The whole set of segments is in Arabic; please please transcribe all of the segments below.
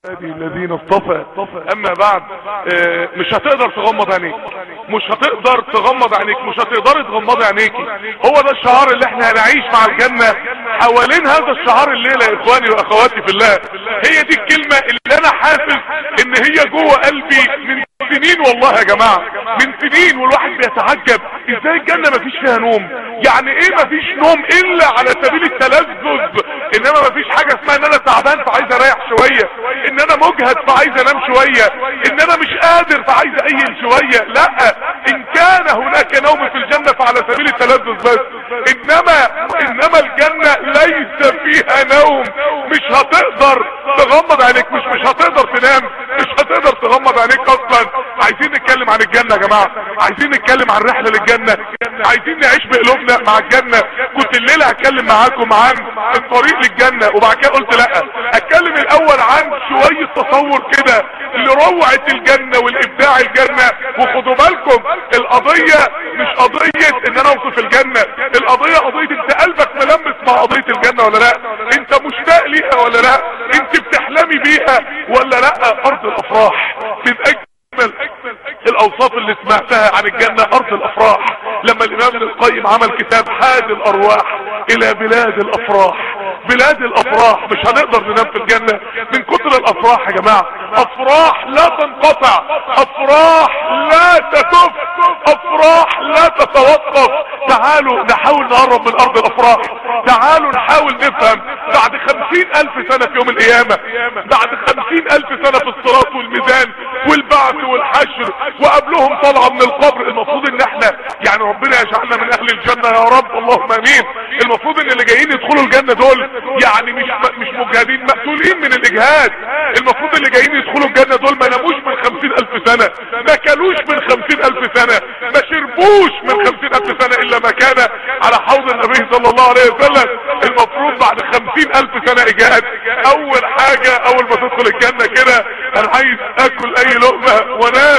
الذين اصطفى. اما بعد، مش هتقدر تغمض عينيك، مش هتقدر تغمض عينيك، مش هتقدر تغمض عينيكي. هو ده الشعار اللي احنا هنعيش مع الجنة حوالين هذا الشعار الليلة يا اخواني واخواتي في الله. هي دي الكلمة اللي انا حاسس ان هي جوه قلبي من سنين، والله يا جماعة من سنين، والواحد بيتعجب ازاي الجنة مفيش فيها نوم. يعني ايه مفيش نوم الا على سبيل التلذذ؟ انما مفيش حاجة اسمها ان انا تعبان فعايز اريح شوية، ان انا مجهد فعايز انام شوية، ان انا مش قادر فعايز اين شوية. لا، ان كان هناك نوم في الجنة فعلى سبيل التلذذ بس، انما الجنة ليس فيها نوم. مش هتقدر تغمض عينيك، مش هتقدر تنام، مش هتقدر تغمض عينيك اصلا. عايزين نتكلم عن الجنة يا جماعة، عايزين نتكلم عن رحلة للجنة، عايزين نعيش بقلوبنا مع الجنة. كنت الليلة هتكلم معاكم عن الطريق للجنة، وبعد كده قلت لا، اتكلم الاول عن شوية تصور كده لروعة الجنة والابداع الجنة. وخدوا بالكم، القضية مش قضية ان انا اوصف الجنة، القضية قضية انت قلبك ملمس مع قضية الجنة ولا لا، انت مشتاق ليها ولا لا، انت بتحلمي بيها ولا لا. ارض الافراح من اجمل الاوصاف اللي سمعتها عن الجنة، ارض الافراح. لما الامام ابن القيم عمل كتاب حاد الارواح الى بلاد الافراح، بلاد الافراح. مش هنقدر ننام في الجنة من كتر الافراح يا جماعة. افراح لا تنقطع، افراح لا تكف، افراح لا تتوقف. تعالوا نحاول نقرب من ارض الافراح، تعالوا نحاول نفهم. بعد 50,000 سنة في يوم القيامة، بعد 50,000 سنة في الصراط والميزان والبعث والحشر، وقبلهم طلعة من القبر. المفروض ان احنا يعني ربنا يجعلنا من اهل الجنة يا رب، اللهم امين. المفروض ان اللي جايين يدخلوا الجنة دول يعني مش مجهدين مقتولين من الاجهاد. المفروض اللي جايين يدخلوا الجنة دول ما ناموش من 50,000 سنة، ما كلوش من 50,000 سنة، ما شربوش من 50,000 سنة الا ما كان على حوض النبي صلى الله عليه وسلم. المفروض بعد 50,000 سنة اجهاد، اول حاجة اول ما تدخل الجنة كده انا عايز اكل اي لقمة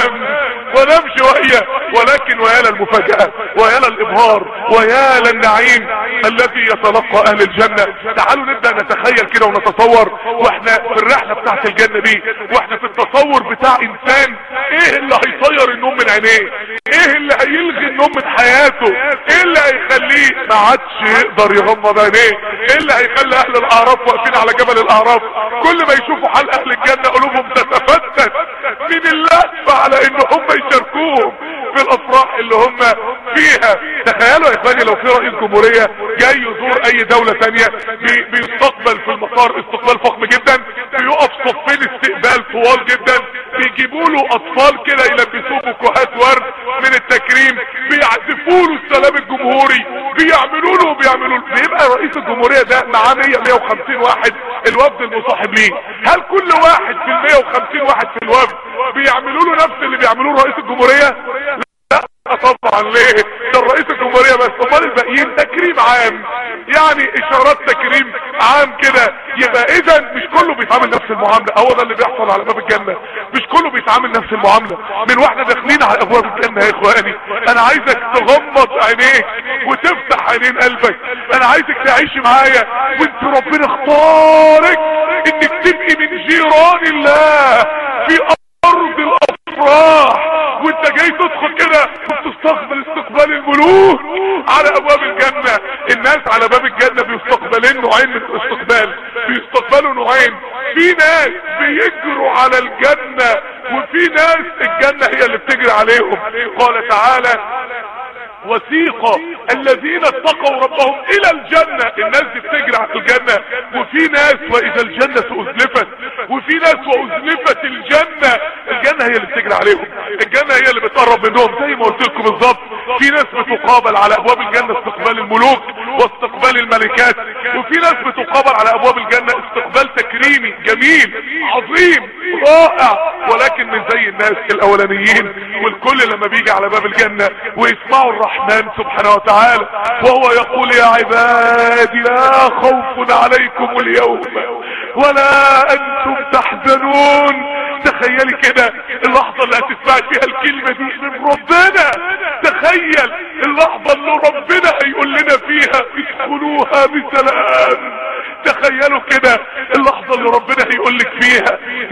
وانام شوية. ولكن ويا للمفاجأة، ويا للابهار، ويا للنعيم الذي يتلقى اهل الجنة. تعالوا نبدأ نتخيل كده ونتصور واحنا في الرحلة بتاعت الجنة دي، واحنا في التصور بتاع انسان ايه اللي هيطير النوم من عينيه، ايه اللي هيلغي النوم من حياته، ايه اللي هيخليه ما عادش يقدر يغمض عينيه، ايه اللي هيخلي اهل الاعراف واقفين على جبل الاعراف كل ما يشوفوا حال اهل الجنة قلوبهم تتفتت من اللهفة على ان هم يشاركوهم في الافراح اللي هم فيها. تخيلوا يا اخواني لو في رئيس جمهورية جاي يزور اي دولة تانية، بيستقبل في المطار استقبال فخم جدا، بيقف صفين استقبال طوال جدا، بيجيبوا له اطفال كده يلبسوه بكوهات ورد من التكريم، بيعزفوا له السلام الجمهوري، بيعملوا له بيبقى رئيس الجمهورية ده معاه 100-150 واحد الوفد المصاحب ليه. هل كل واحد في 150 واحد في الوفد بيعملوا له نفس اللي بيعملوه رئيس الجمهورية؟ لا طبعا. ليه؟ ده الرئيس الجمهورية بس، امال الباقيين تكريم عام، يعني اشارات تكريم عام كده. يبقى اذا مش كله بيتعامل نفس المعاملة. هو ده اللي بيحصل على باب الجنة، مش كله بيتعامل نفس المعاملة. من واحنا داخلين على ابواب الجنة يا اخواني، انا عايزك تغمض عينيك وتفتح عينين قلبك. انا عايزك تعيشي معايا وانت ربنا اختارك انك تبقي من جيران الله في ارض الافراح، وانت جاي تدخل كده وتستقبل استقبال الملوك على ابواب الجنة. الناس على باب الجنة بيستقبلين نوعين من الاستقبال، بيستقبلوا نوعين. في ناس بيجروا على الجنة، وفي ناس الجنة هي اللي بتجري عليهم. قال تعالى: وسيق الذين اتقوا ربهم الى الجنة. الناس دي بتجري على الجنة. وفي ناس واذا الجنة ازلفت، وفي ناس وازلفت الجنة. الجنة هي اللي بتجري عليهم، الجنة هي اللي بتقرب منهم. زي ما قلت لكم بالظبط، في ناس بتقابل على ابواب الجنة استقبال الملوك واستقبال الملكات، وفي ناس بتقابل على ابواب الجنة استقبال تكريمي جميل عظيم رائع، ولكن من زي الناس الاولانيين. والكل لما بيجي على باب الجنة ويسمعوا الرحمن سبحانه وتعالى وهو يقول: يا عبادي لا خوف عليكم اليوم ولا انتم تحزنون. تخيلي كده اللحظة اللي هتسمعي فيها الكلمة دي من ربنا. تخيل اللحظة اللي ربنا هيقول لنا فيها: ادخلوها بسلام. تخيلوا كده اللحظة اللي ربنا هيقول لك فيها: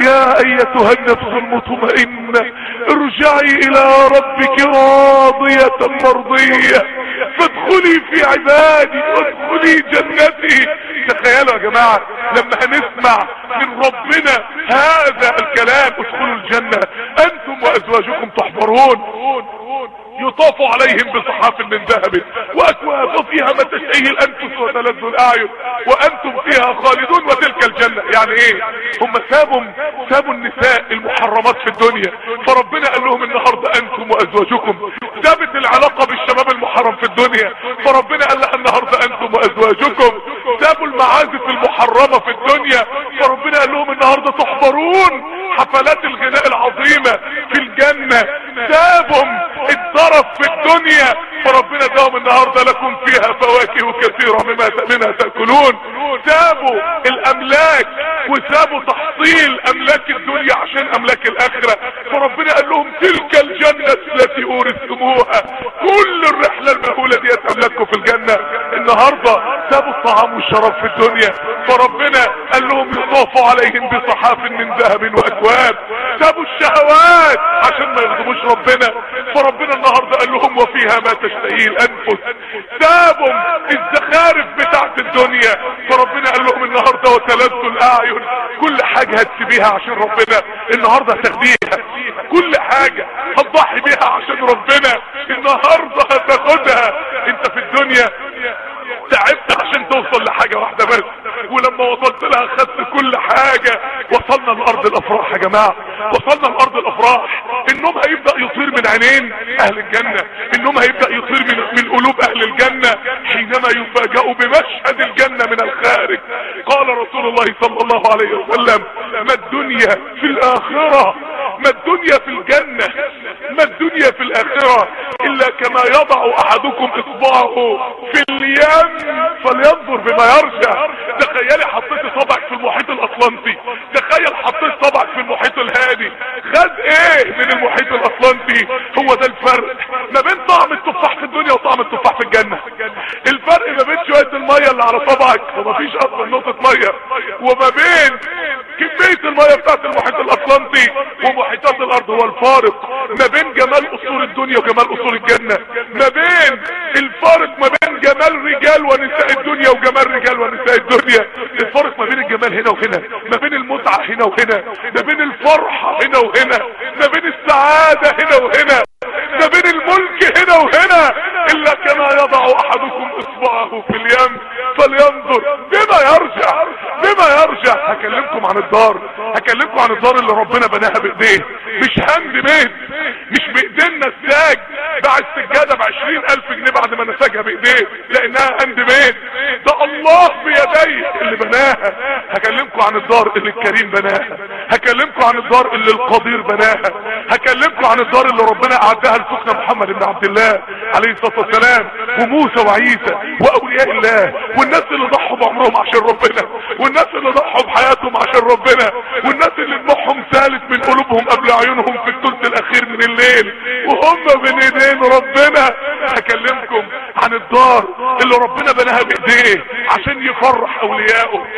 يا ايتها النفس المطمئنة ارجعي الى ربك راضية مرضية فادخلي في عبادي وادخلي جنتي. تخيلوا يا جماعة لما هنسمع من ربنا هذا الكلام، ادخلوا الجنة انتم وازواجكم تحبرون يطاف عليهم بصحاف من ذهب واكواب وفيها ما تشتهي الانفس وتلذ الاعين وانتم فيها خالدون وتلك الجنة. يعني ايه؟ هم سابوا النساء المحرمات في الدنيا، فربنا قال لهم النهاردة انتم وازواجكم. ثابت العلاقة بالشباب المحرم في الدنيا، فربنا قال لها النهاردة انتم وازواجكم. سابوا المعازف المحرمة في الدنيا، فربنا قال لهم النهاردة تحضرون حفلات الغناء العظيمة في الجنة. سابهم الطرف في الدنيا، فربنا اداهم النهاردة لكم فيها فواكه كثيرة منها تأكلون. سابوا الاملاك وسابوا تحصيل املاك الدنيا عشان املاك الاخرة، فربنا قال لهم تلك الجنة التي اورثتموها. كل الرحلة المهولة دي املاككم في الجنة. النهاردة سابوا الطعام والشراب في الدنيا، فربنا قال لهم يطاف عليهم بصحاف من ذهب واكواب. سابوا الشهوات عشان ما يغضبوش ربنا، فربنا النهاردة قال لهم وفيها ما تشتهيه الانفس. سابوا الزخارف بتاعت الدنيا، فربنا قال لهم النهاردة وتلذ الاعين. كل حاجة هتسيبيها عشان ربنا النهاردة هتاخديها، كل حاجة هتضحي بيها عشان ربنا النهاردة هتاخدها. انت في الدنيا تعبت عشان توصل لحاجة واحدة بس، ولما وصلت لها خدت كل حاجة. وصلنا لأرض الافراح يا جماعة، وصلنا لأرض الافراح. النوم هيبدأ يطير من عينين اهل الجنة، النوم هيبدأ يطير من قلوب اهل الجنة حينما يفاجئوا بمشهد الجنة من الخارج. قال رسول الله صلى الله عليه وسلم ما الدنيا في الاخرة، ما الدنيا في الجنة، ما الدنيا في الاخرة الا كما يضع احدكم اصبعه في اليم فلينظر بما يرجع. تخيلي حطيت صبعك في المحيط الاطلنطي، تخيل حطيت صبعك في المحيط الهادي، خد ايه من المحيط الاطلنطي؟ هو ده الفرق ما بين طعم التفاح في الدنيا وطعم التفاح في الجنة. الفرق ما بين شوية المية اللي على صبعك ومفيش اصلا نقطة مية، وما بين كمية المية بتاعت المحيط الاطلنطي ومحيطات الارض. هو الفارق ما بين جمال اصول الدنيا وجمال اصول الجنة، ما بين الفارق ما بين جمال رجال ونساء الدنيا وجمال رجال ونساء الدنيا. الفارق ما بين الجمال هنا وهنا، ما بين المتعة هنا وهنا، ما بين الفرحة هنا وهنا، ما بين السعادة هنا وهنا، ما بين الملك هنا وهنا. الا كما يضع احدكم اصبعه في اليم فلينظر بما يرجع، بما يرجع. هكلمكم عن الدار، هكلمكم عن الدار اللي ربنا بناها بايديه، مش هاند ميد، مش بايدينا الساج باع السجادة ب20,000 جنيه بعد ما نساجها بايديه لانها هاند ميد. ده الله بيديه اللي بناها. هكلمكم عن الدار اللي الكريم بناها، هكلمكم عن الدار اللي القدير بناها، هكلمكم عن الدار اللي ربنا اعدها لسيدنا محمد بن عبد الله عليه الصلاة والسلام وموسى وعيسى واولياء الله، والناس اللي ضحوا بعمرهم عشان ربنا، والناس اللي ضحوا بحياتهم عشان ربنا، والناس اللي دموعهم سالت من قلوبهم قبل عيونهم في الثلث الاخير من الليل وهم بين ايدين ربنا. هكلمكم عن الدار اللي ربنا بناها بايديه عشان يفرح اوليائه،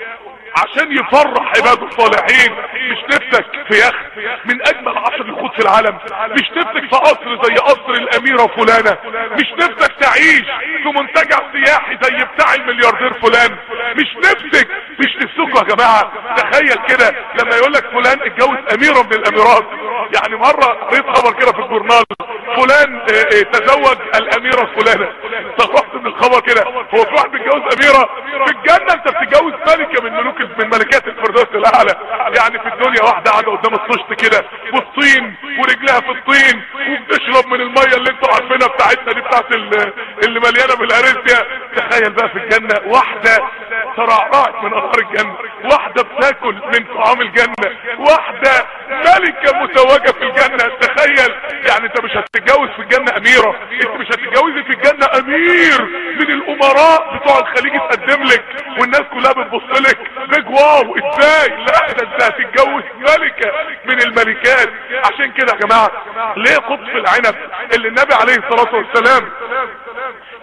عشان يفرح عباده الصالحين. مش نفسك في يخت من اجمل 10 يخوت في العالم، مش نفسك في قصر زي قصر الاميرة فلانة، مش نفسك تعيش في منتجع سياحي زي بتاع الملياردير فلان، مش نفسك، مش نفسكوا يا جماعة. تخيل كده لما يقولك فلان اتجوز اميرة من الاميرات. يعني مرة قريت خبر كده في الجورنال فلان تزوج الاميرة فلانة، استغربت من الخبر كده. هو في واحد بيتجوز اميرة؟ في الجنة انت بتتجوز ملكة من ملكات الفردوس الاعلى. يعني في الدنيا واحدة قاعدة قدام الطشت كده والطين ورجلها في الطين وبتشرب من المية اللي انتوا عارفينها بتاعتنا دي بتاعت اللي مليانة بالاريسيا. تخيل بقى في الجنة واحدة ترعرعت من انهار الجنة، واحدة بتاكل من طعام الجنة، واحدة ملكة متوجة في الجنة. تخيل يعني انت مش هتتجوز في الجنة اميرة، انت مش هتتجوزي في الجنة امير من الامراء بتوع الخليج يتقدم لك والناس كلها بتبص لك بيج واو ازاي. لا ده انت هتتجوز ملكة من الملكات. عشان كده يا جماعة ليه قطف العنب اللي النبي عليه الصلاة والسلام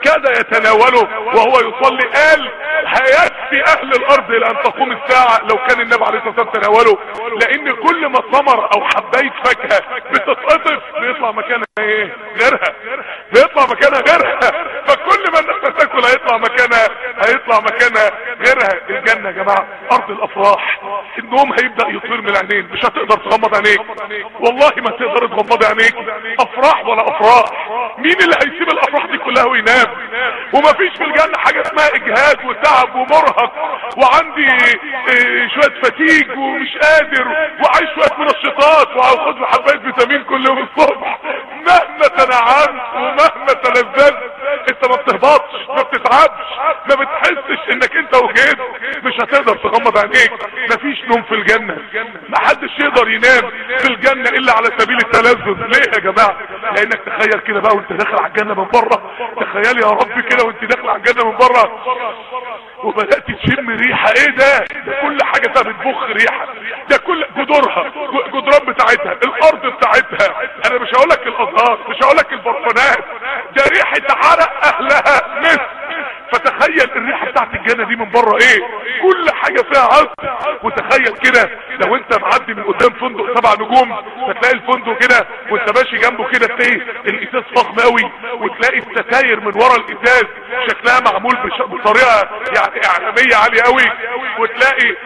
كاد يتناوله وهو يصلي. قال هيكفي اهل الارض الى ان تقوم الساعة لو كان النبي عليه الصلاة والسلام تناوله، لان كل ما ثمرة او حباية فاكهة بتتقطف بيطلع مكانها ايه؟ غيرها. بيطلع مكانها غيرها. فكل ما الناس تاكل هيطلع مكانها غيرها. الجنة يا جماعة ارض الافراح. النوم هيبدأ يطير من العينين، مش هتقدر تغمض عينيك، والله ما تقدر تغمض عينيك. افراح ولا افراح. مين اللي هيسيب الافراح دي كلها وينام؟ ومفيش في الجنة حاجة اسمها اجهاد وتعب ومرهق وعندي شوية فتيج ومش قادر وعايش شوية منشطات وهاخد له حباية فيتامين كل يوم الصبح. مهما تنعمت ومهما تلذذت انت ما بتهبطش، ما بتتعبش، ما بتحسش انك انت وجيت. مش هتقدر تغمض عينيك. مفيش نوم في الجنة. ما حدش يقدر ينام في الجنة الا على سبيل التلذذ. ليه يا جماعة؟ لانك تخيل كده بقى وانت داخل على الجنة من بره. تخيل يا رب كده وانت داخل على الجنة من بره وبدأت تشم ريحة. ايه ده كل حاجة ده بتبخ ريحة. ده كل جدرها، جدران بتاعتها، الارض بتاعتها. انا مش هقولك الازهار، مش هقولك البرفانات، ده ريحة عرق اهلها مسك. فتخيل الريحة بتاعت الجنة دي من بره ايه. كل حاجة فيها عطر. وتخيل كده لو انت معدي من قدام فندق 7 نجوم فتلاقي الفندق كده وانت ماشي جنبه كده تلاقي الازاز فخم قوي، وتلاقي الستاير من ورا الازاز شكلها معمول بطريقة يعني اعلامية عالية قوي، وتلاقي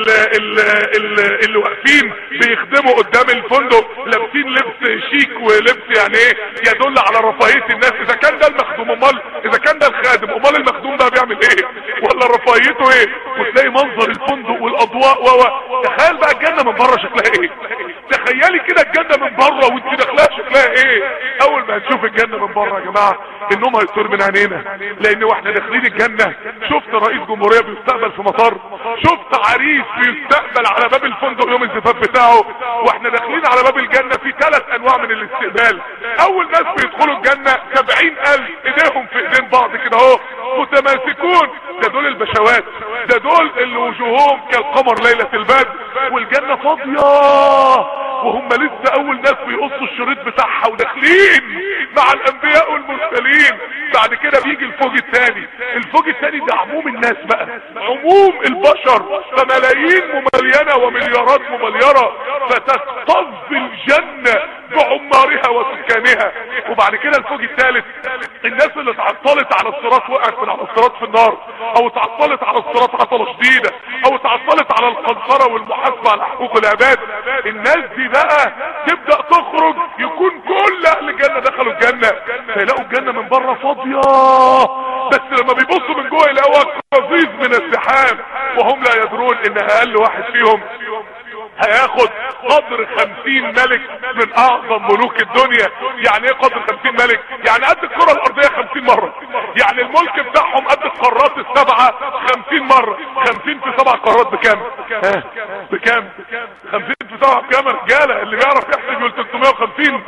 اللي واقفين بيخدموا قدام الفندق لابسين لبس شيك ولبس يعني ايه يدل على رفاهية الناس. اذا كان ده المخدوم امال، اذا كان ده الخادم امال المخدوم ده بيعمل ايه ولا رفاهيته ايه. وتلاقي منظر الفندق والاضواء تخيل بقى الجنة من بره شكلها ايه. تخيلي كده الجنة من بره وانت داخلها شكلها ايه. اول ما هتشوف الجنة من بره يا جماعة النوم هيطير من عينينا. لان واحنا داخلين الجنة شفت رئيس جمهورية بيستقبل في مطار، شفت عريس بيستقبل على باب الفندق يوم الزفاف بتاعه. واحنا داخلين على باب الجنة في 3 انواع من الاستقبال. اول ناس بيدخلوا الجنة 70,000 ايديهم في ايدين بعض كده اهو متماسكون. ده دول البشوات، ده دول اللي وجوههم كالقمر ليلة البدر. والجنة فاضية وهم لسه اول ناس بيقصوا الشريط بتاعها وداخلين مع الانبياء والمرسلين. بعد كده بيجي الفوج الثاني. الفوج الثاني ده عموم الناس بقى، عموم البشر، فملايين مملينة ومليارات ممليرة فتكتظ الجنة بعمارها وسكانها. وبعد كده الفوج الثالث الناس اللي اتعطلت على الصراط وقعت من على الصراط في النار، او اتعطلت على الصراط عطلة شديدة، او اتعطلت على القنطرة والمحاسبة على حقوق العباد. الناس دي بقى تبدأ تخرج يكون كل اهل الجنة دخلوا الجنة فيلاقوا الجنة من بره فاضية، بس لما بيبصوا من جوه يلاقوا قصيص من السحاب وهم لا يدرون ان اقل واحد فيهم هياخد قدر 50 ملك من اعظم ملوك الدنيا. يعني ايه قدر 50 ملك؟ يعني قد الكرة الارضية 50 مرة. يعني الملك بتاعهم قد القارات السبعة 50 مرة. 50 في 7 قارات بكام؟ بكام؟ 50 في 7 بكام يا رجالة؟ اللي بيعرف يحسب يقول 350.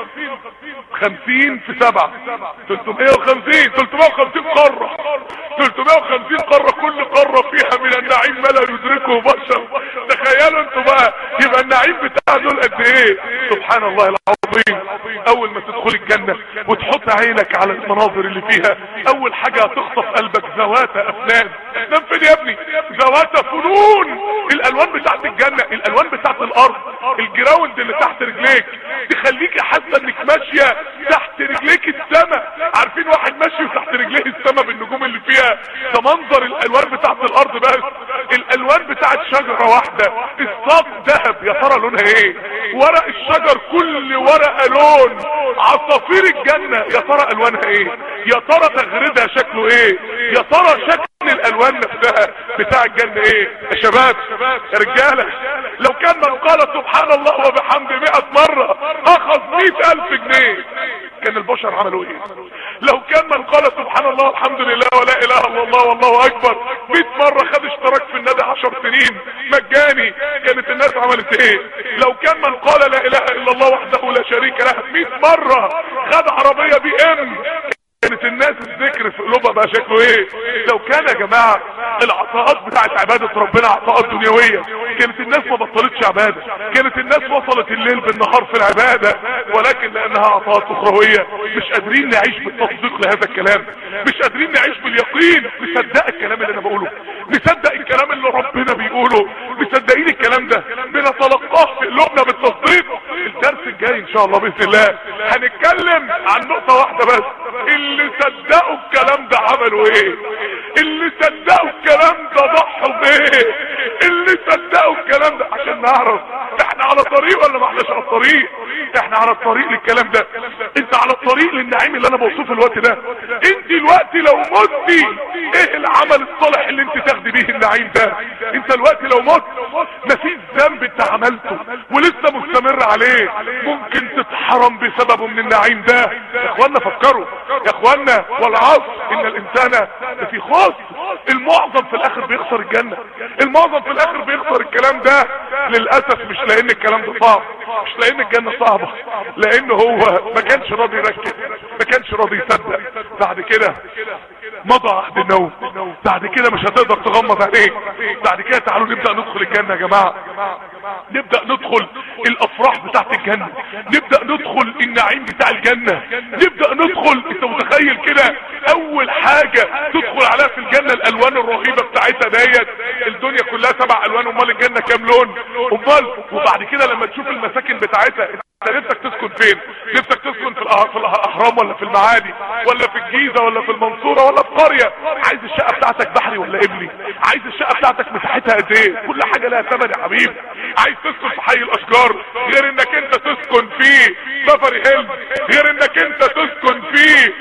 50 في 7 350. 350 قارة. 350 قارة، كل قارة فيها من النعيم ما لا يدركه بشر. تخيلوا انتوا بقى يبقى النعيم بتاع دول قد ايه. سبحان الله العظيم. اول ما تدخل الجنة وتحط عينك على المناظر اللي فيها اول حاجة هتخطف قلبك ذوات افنان. افنان فين يا ابني؟ ذوات فنون. الالوان بتاعت الجنة، الالوان بتاعت الارض، الجراوند اللي تحت رجليك تخليك حاسة انك ماشية تحت رجليك السماء. عارفين واحد ماشي وتحت رجليه السماء بالنجوم اللي فيها؟ ده منظر الالوان بتاعت الارض. بس الالوان بتاعت شجرة واحدة الساق ذهب، يا ترى لونها ايه؟ ورق الشجر كل ورقة لون. عصافير الجنة يا ترى الوانها ايه؟ يا ترى تغريدها شكله ايه؟ يا ترى شكل الالوان نفسها بتاع الجنة ايه؟ يا شباب يا رجالة، لو كان من قال سبحان الله وبحمده 100 مرة اخذ 100,000 جنيه كان البشر عملوا ايه؟ لو كان من قال سبحان الله والحمد لله ولا اله الا الله والله اكبر 100 مرة خد اشتراك في النادي 10 سنين مجاني كانت الناس عملت ايه؟ لو كان من قال لا اله الا الله وحده لا شريك له 100 مرة خد عربية بي ام كانت الناس الذكر في قلوبها بقى شكله ايه. لو كان يا جماعة العطاءات بتاعت عبادة ربنا عطاءات دنيوية كانت الناس ما بطلتش عبادة، كانت الناس وصلت الليل بالنهار في العبادة، ولكن لانها عطاءات اخروية مش قادرين نعيش بالتصديق لهذا الكلام، مش قادرين نعيش باليقين، نصدق الكلام اللي انا بقوله، نصدق الكلام اللي ربنا بيقوله، مصدقين الكلام ده، بنتلقاه في قلوبنا بالتصديق. الدرس الجاي ان شاء الله باذن الله هنتكلم عن نقطة واحدة بس، اللي صدقوا الكلام ده عملوا ايه، اللي صدقوا الكلام ده ضحوا بايه، اللي صدقوا الكلام ده، عشان نعرف احنا على طريق ولا ما احناش على الطريق. احنا على الطريق للكلام ده، انت على الطريق للنعيم اللي انا بوصفه الوقت ده. انت الوقت لو متي ايه العمل الصالح اللي انت تاخدي بيه النعيم ده؟ انت الوقت لو مت مفيش ذنب انت عملته ولسه مستمر عليه ممكن تتحرم بسببه من النعيم ده. يا اخوانا فكروا يا اخوانا، والعصر ان الانسان في خسر. المعظم في الاخر بيخسر الجنة، المعظم في الاخر بيخسر الكلام ده للأسف، مش لان الكلام ده صعب، مش لان الجنة صعبة، لان هو ما كانش راضي يركز، ما كانش راضي يصدق. بعد كده مضى عهد النوم، بعد كده مش هتقدر تغمض عينيك. بعد كده تعالوا نبدأ ندخل الجنة يا جماعة، نبدأ ندخل الافراح بتاعت الجنة، نبدأ ندخل النعيم بتاع الجنة، نبدأ ندخل. انت متخيل كده اول حاجة تدخل عليها في الجنة الالوان الرهيبة بتاعتها ديت، الدنيا كلها 7 الوان، امال الجنة كام لون؟ امال. وبعد كده لما تشوف المساكن بتاعتها، نفسك تسكن فين؟ نفسك تسكن في الاهرام ولا في المعادي ولا في الجيزة ولا في المنصورة ولا في قرية؟ عايز الشقة بتاعتك بحري ولا قبلي؟ عايز الشقة بتاعتك مساحتها قد ايه؟ كل حاجة لها ثمن يا حبيبي. عايز تسكن في حي الاشجار غير انك انت تسكن في سفري هيل، غير انك انت تسكن في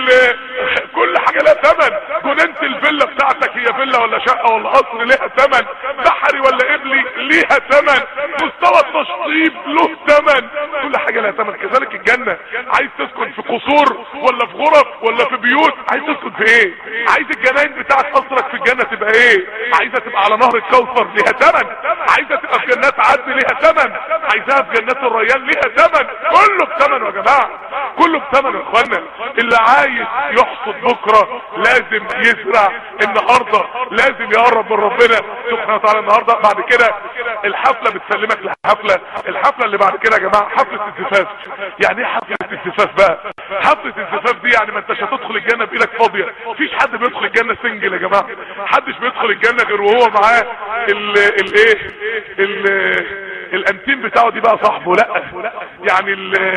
كل حاجة لها ثمن. جنينة الفيلا بتاعتك هي فيلا ولا شقة ولا قصر لها ثمن، بحري ولا قبلي ليها ثمن، مستوى التشطيب له ثمن، كل حاجة لها ثمن. كذلك الجنة، عايز تسكن في قصور ولا في غرف ولا في بيوت؟ عايز تسكن في ايه؟ عايز الجناين بتاعت قصرك في الجنة تبقى ايه؟ عايزة تبقى على نهر الكوثر ليها ثمن، عايزة تبقى في جنات عدن ليها ثمن، عايزاها في جنات الريان ليها ثمن، كله بثمن يا جماعة، كله بثمن يا اخوانا. اللي عايز يحصد بكرة لازم يزرع النهاردة، لازم يقرب من ربنا سبحانه وتعالى النهاردة. بعد كده الحفلة بتسلمك لحفلة، الحفلة اللي بعد كده يا جماعة حفلة الزفاف. يعني ايه حفلة الزفاف بقى؟ حفلة الزفاف دي يعني ما انتش هتدخل الجنة بايدك فاضية. مفيش حد بيدخل الجنة سنجل يا جماعة، محدش بيدخل الجنة غير وهو معاه الانتيم بتاعه دي بقى صاحبه، لا يعني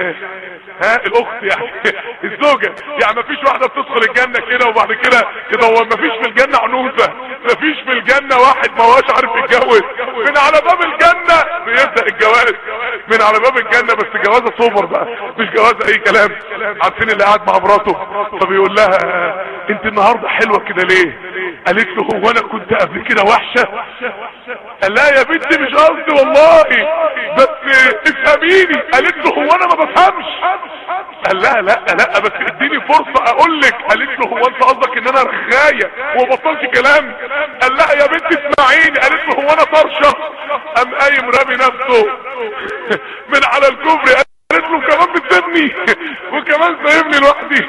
الاخت يعني الزوجة. يعني مفيش واحدة بتدخل الجنة كده وبعد كده يدور، مفيش في الجنة عنوسة، مفيش في الجنة واحد ما هواش عارف يتجوز. من على باب الجنة بيبدأ الجواز، من على باب الجنة، بس جوازة سوبر بقى، مش جوازة اي كلام. عارفين اللي قاعد مع مراته فبيقول لها انت النهاردة حلوة كده ليه؟ قالت له هو انا كنت قبل كده وحشة؟ قال لا يا بنتي مش قصدي والله، بس افهميني. قالت له هو انا ما بفهمش؟ قال لا لا لا بس اديني فرصة اقول لك. قالت له هو انت قصدك ان انا رغاية وبطلش كلام؟ قال لا يا بنتي اسمعيني. قالت له هو انا طرشة؟ قام قايم رامي نفسه من على الكوبري. قالت له كمان بتسيبني وكمان سايبني لوحدي.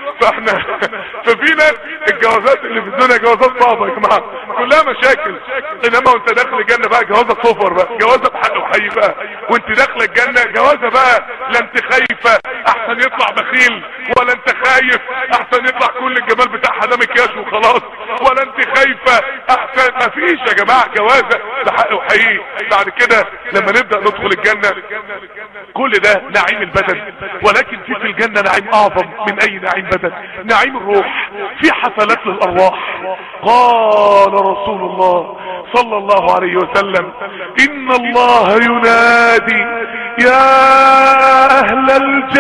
ففي ناس الجوازات اللي في الدنيا جوازات صعبة يا جماعة، كلها مشاكل. انما وانت داخل الجنة بقى جوازة صفر بقى، جوازة بحق وحي بقى. وانت داخل الجنة جوازة بقى لا انت خايفة احسن يطلع بخيل، ولا انت خايف احسن يطلع كل الجمال بتاعها ده مكياج وخلاص، ولا انت خايفة احسن. مفيش يا جماعة، جوازة بحق وحي. بعد كده لما نبدأ ندخل الجنة كل ده نعيم البدن، ولكن في الجنة نعيم اعظم من اي نعيم بدن، نعيم الروح. في حفلات للارواح. قال رسول الله صلى الله عليه وسلم ان الله ينادي يا اهل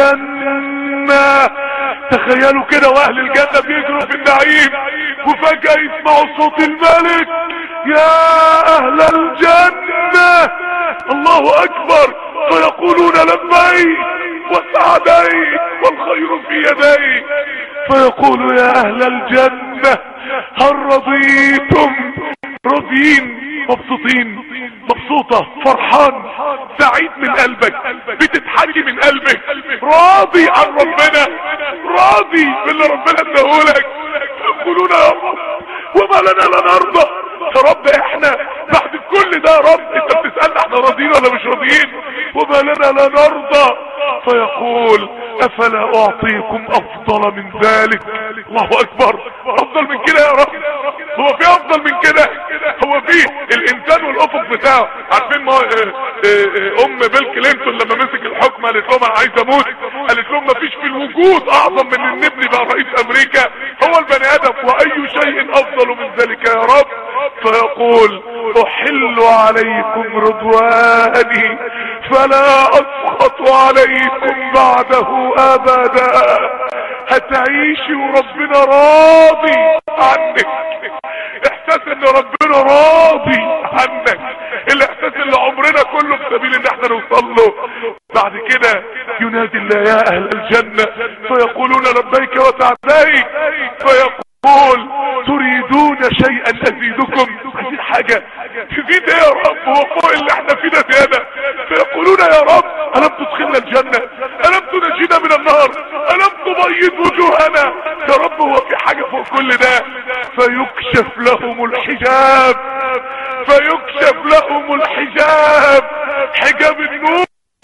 الجنة. تخيلوا كده واهل الجنة بيجروا في النعيم وفجأة يسمعوا صوت الملك يا اهل الجنة الله اكبر، فيقولون لبيك وسعديك والخير في يديك. فيقول يا اهل الجنة هل رضيتم؟ راضين مبسوطين؟ مبسوطة، فرحان، سعيد من قلبك، بتضحكي من قلبك، راضي عن ربنا، راضي باللي ربنا اداهولك. يقولون يا رب وما لنا لا نرضى. يا رب احنا بعد كل ده يا رب انت بتسألنا احنا راضيين ولا مش راضيين؟ وما لنا لا نرضى. فيقول افلا اعطيكم افضل من ذلك. الله اكبر، افضل من كده يا رب؟ هو في افضل من كده؟ هو في الانسان والافق بتاعه؟ عارفين ما ام بيل كلينتون لما مسك الحكم قالت لهم انا عايز اموت، قالت لهم مفيش في الوجود اعظم من ان ابني بقى رئيس امريكا. هو البني ادم واي شيء افضل من ذلك يا رب؟ فيقول احل عليكم رضواني فلا اسخط عليكم بعده ابدا. هتعيشي وربنا راضي عنك، احساس ان ربنا راضي عنك، الاحساس اللي عمرنا كله في سبيل ان احنا نوصل له. بعد كده ينادي الله يا اهل الجنة فيقولون لبيك وسعديك. فيقول تريدون شيئا ازيدكم؟ عايزين حاجة تزيد ايه يا رب؟ هو فوق اللي احنا فيه ده زيادة؟ فيقولون يا رب الم تدخلنا الجنة؟ الم تنجينا من النار؟ الم تبيض وجوهنا؟ يا رب هو في حاجة فوق كل ده؟ فيكشف لهم الحجاب، فيكشف لهم الحجاب، حجاب النور،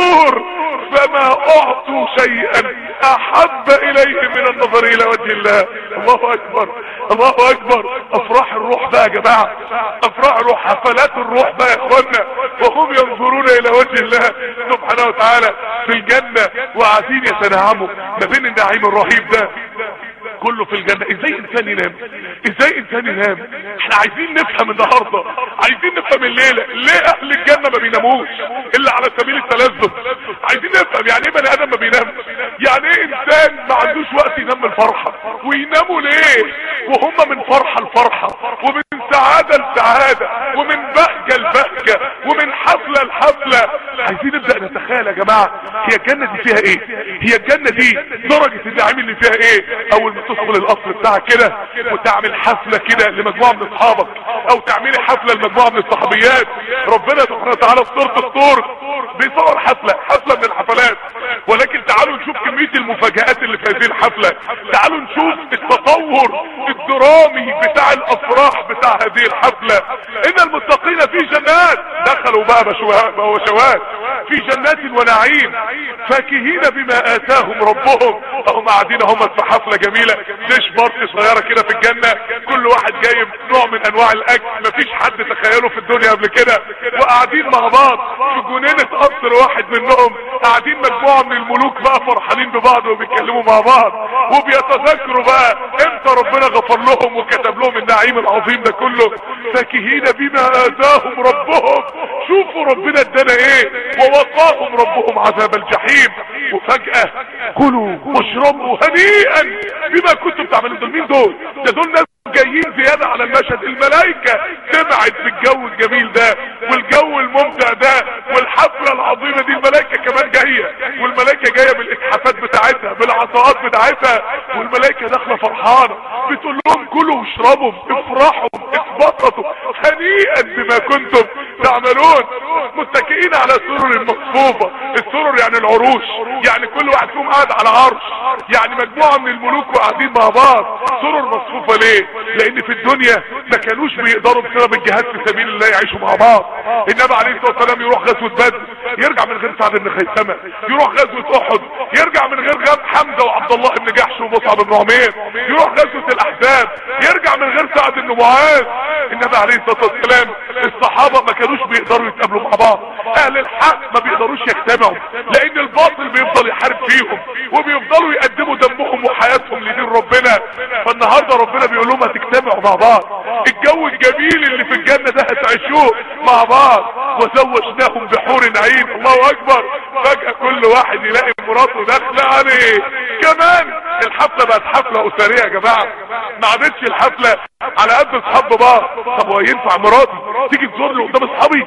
فما اعطوا شيئا احب اليه من النظر الى وجه الله. الله اكبر، الله اكبر. افراح الروح بقى يا جماعة، افراح الروح، حفلات الروح بقى يا اخوانا، وهم ينظرون الى وجه الله سبحانه وتعالى في الجنة وقاعدين يتنعموا ما بين النعيم الرهيب ده كله في الجنة. ازاي انسان ينام؟ ازاي انسان ينام؟ احنا عايزين نفهم النهاردة، عايزين نفهم الليلة ليه اهل الجنة ما بيناموش الا على سبيل التلذذ. عايزين نفهم يعني ايه بني ادم ما بينامش، يعني ايه انسان ما عندوش وقت ينام من الفرحة. ويناموا ليه وهم من فرحة لفرحة، ومن سعادة لسعادة، ومن بهجة لبهجة، ومن حفلة لحفلة. عايزين نبدأ نتخيل يا جماعة هي الجنة دي فيها ايه؟ هي الجنة دي درجة النعيم اللي فيها ايه؟ اول ما تدخل القصر بتاعك كده وتعمل حفلة كده لمجموعة من اصحابك، او تعملي حفلة لمجموعة من الصحابيات، ربنا سبحانه وتعالى في سورة الطور بيصور حفلة من الحفلات. ولكن تعالوا نشوف كمية المفاجآت اللي في هذه الحفلة، تعالوا نشوف التطور الدرامي بتاع الافراح بتاع هذه الحفلة. ان المتقين في جنات، دخلوا بقى بشوات في جنات ونعيم فاكهين بما اتاهم ربهم. هم قاعدين هم في حفلة جميلة، ديش بارتي صغيرة كده في الجنة، كل واحد جايب نوع من انواع الاكل مفيش حد تخيله في الدنيا قبل كده، وقاعدين مع بعض في جنينة قصر واحد منهم، قاعدين مجموعة من الملوك بقى فرحانين ببعض وبيتكلموا مع بعض وبيتذكروا بقى امتى ربنا غفر لهم وكتب لهم النعيم العظيم ده كله. فاكهين بما اتاهم ربهم، شوفوا ربنا ادانا ايه، ووقاهم ربهم عذاب الجحيم. وفجأة كلوا واشربوا هنيئا بما كنتم تعملون. دول مين دول؟ ده دول ناس جايين زيادة على المشهد. الملائكة سمعت في الجو الجميل ده والجو الممتع ده والحفلة العظيمة دي، الملائكة كمان جاية، والملائكة جاية بالاسحافات بتاعتها بالعطاءات بتاعتها، والملائكة داخلة فرحانة بتقول لهم كلوا واشربوا افرحوا اتبسطوا هنيئا بما كنتم تعملون. متكئين على سرر مصفوفة. السرر يعني العروش، يعني كل واحد فيهم قاعد على عرش، يعني مجموعة من الملوك وقاعدين مع بعض. سرر مصفوفة ليه؟ لان في الدنيا ما كانوش بيقدروا بسبب الجهاد في سبيل الله يعيشوا مع بعض. النبي عليه الصلاة والسلام يروح غزوة بدر يرجع من غير سعد بن خيثمة، يروح غزوة احد يرجع من غير حمزة وعبد الله بن جحش ومصعب بن عمير، يروح غزوة الاحزاب يرجع من غير سعد بن معاذ. النبي عليه الصلاة والسلام الصحابة ما كانوش بيقدروا يتقابلوا مع بعض، اهل الحق ما بيقدروش يجتمعوا لان الباطل بيفضل يحارب فيهم وبيفضلوا يقدموا دمهم وحياتهم لدين ربنا. فالنهاردة ربنا بيقول لهم هتجتمعوا مع بعض، الجو الجميل اللي في الجنة ده هتعيشوه مع بعض، وزوجناهم بحور عين. الله اكبر. فجأة كل واحد يلاقي مراته داخله عليه. كمان الحفلة بقت حفلة اسرية يا جماعة، ما عادتش الحفلة على قد اصحاب بعض. طب هو ينفع مراتي تيجي تزورني قدام اصحابي؟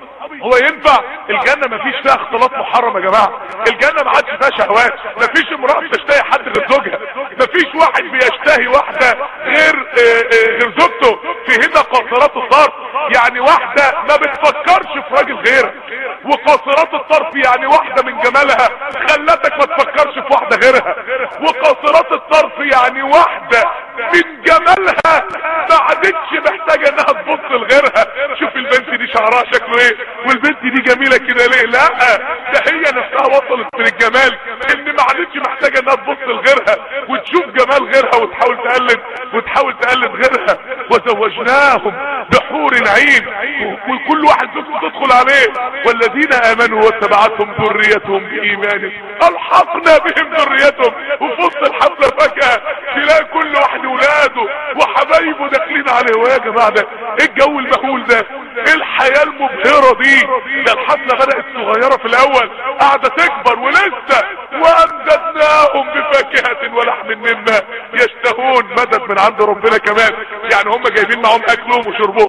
هو ينفع؟ الجنة ما فيش فيها اختلاط محرم يا جماعة، الجنة ما عادش فيها شهوات، ما فيش امرأة بتشتهي حد غير زوجها، ما فيش واحد بيشتهي واحدة غير زوجته. فيهن قاصرات الطرف، يعني واحدة ما بتفكرش في راجل غيرك. وقاصرات الطرف يعني واحدة من جمالها خلتك ما تفكرش في واحدة غيرها. وقاصرات الطرف يعني واحدة من جمالها ما عادتش محتاجة انها تبص لغيرها. شوف البنت دي شعرها شكله ايه، والبنت دي جميلة كده ليه. لا، ده هي نفسها وصلت من الجمال ان ما عادتش محتاجة انها تبص لغيرها وتشوف جمال غيرها وتحاول تقلد غيرها. وزوجناهم بحور عين، وكل واحد تدخل عليه. والذين امنوا واتبعتهم ذريتهم بايمان الحقنا بهم ذريتهم. وفي وسط الحفله فجاه تلاقي كل واحد ولاده وحبايبه داخلين عليه. ويا جماعه ده ايه الجو المهول ده؟ ايه الحياه المبهره دي؟ ده الحفله بدات صغيره في الاول قاعده تكبر ولسه. وامددناهم بفاكهه ولحم مما يشتهون. مدد من عند ربنا كمان، يعني هم جايبين معهم اكلهم وشربهم.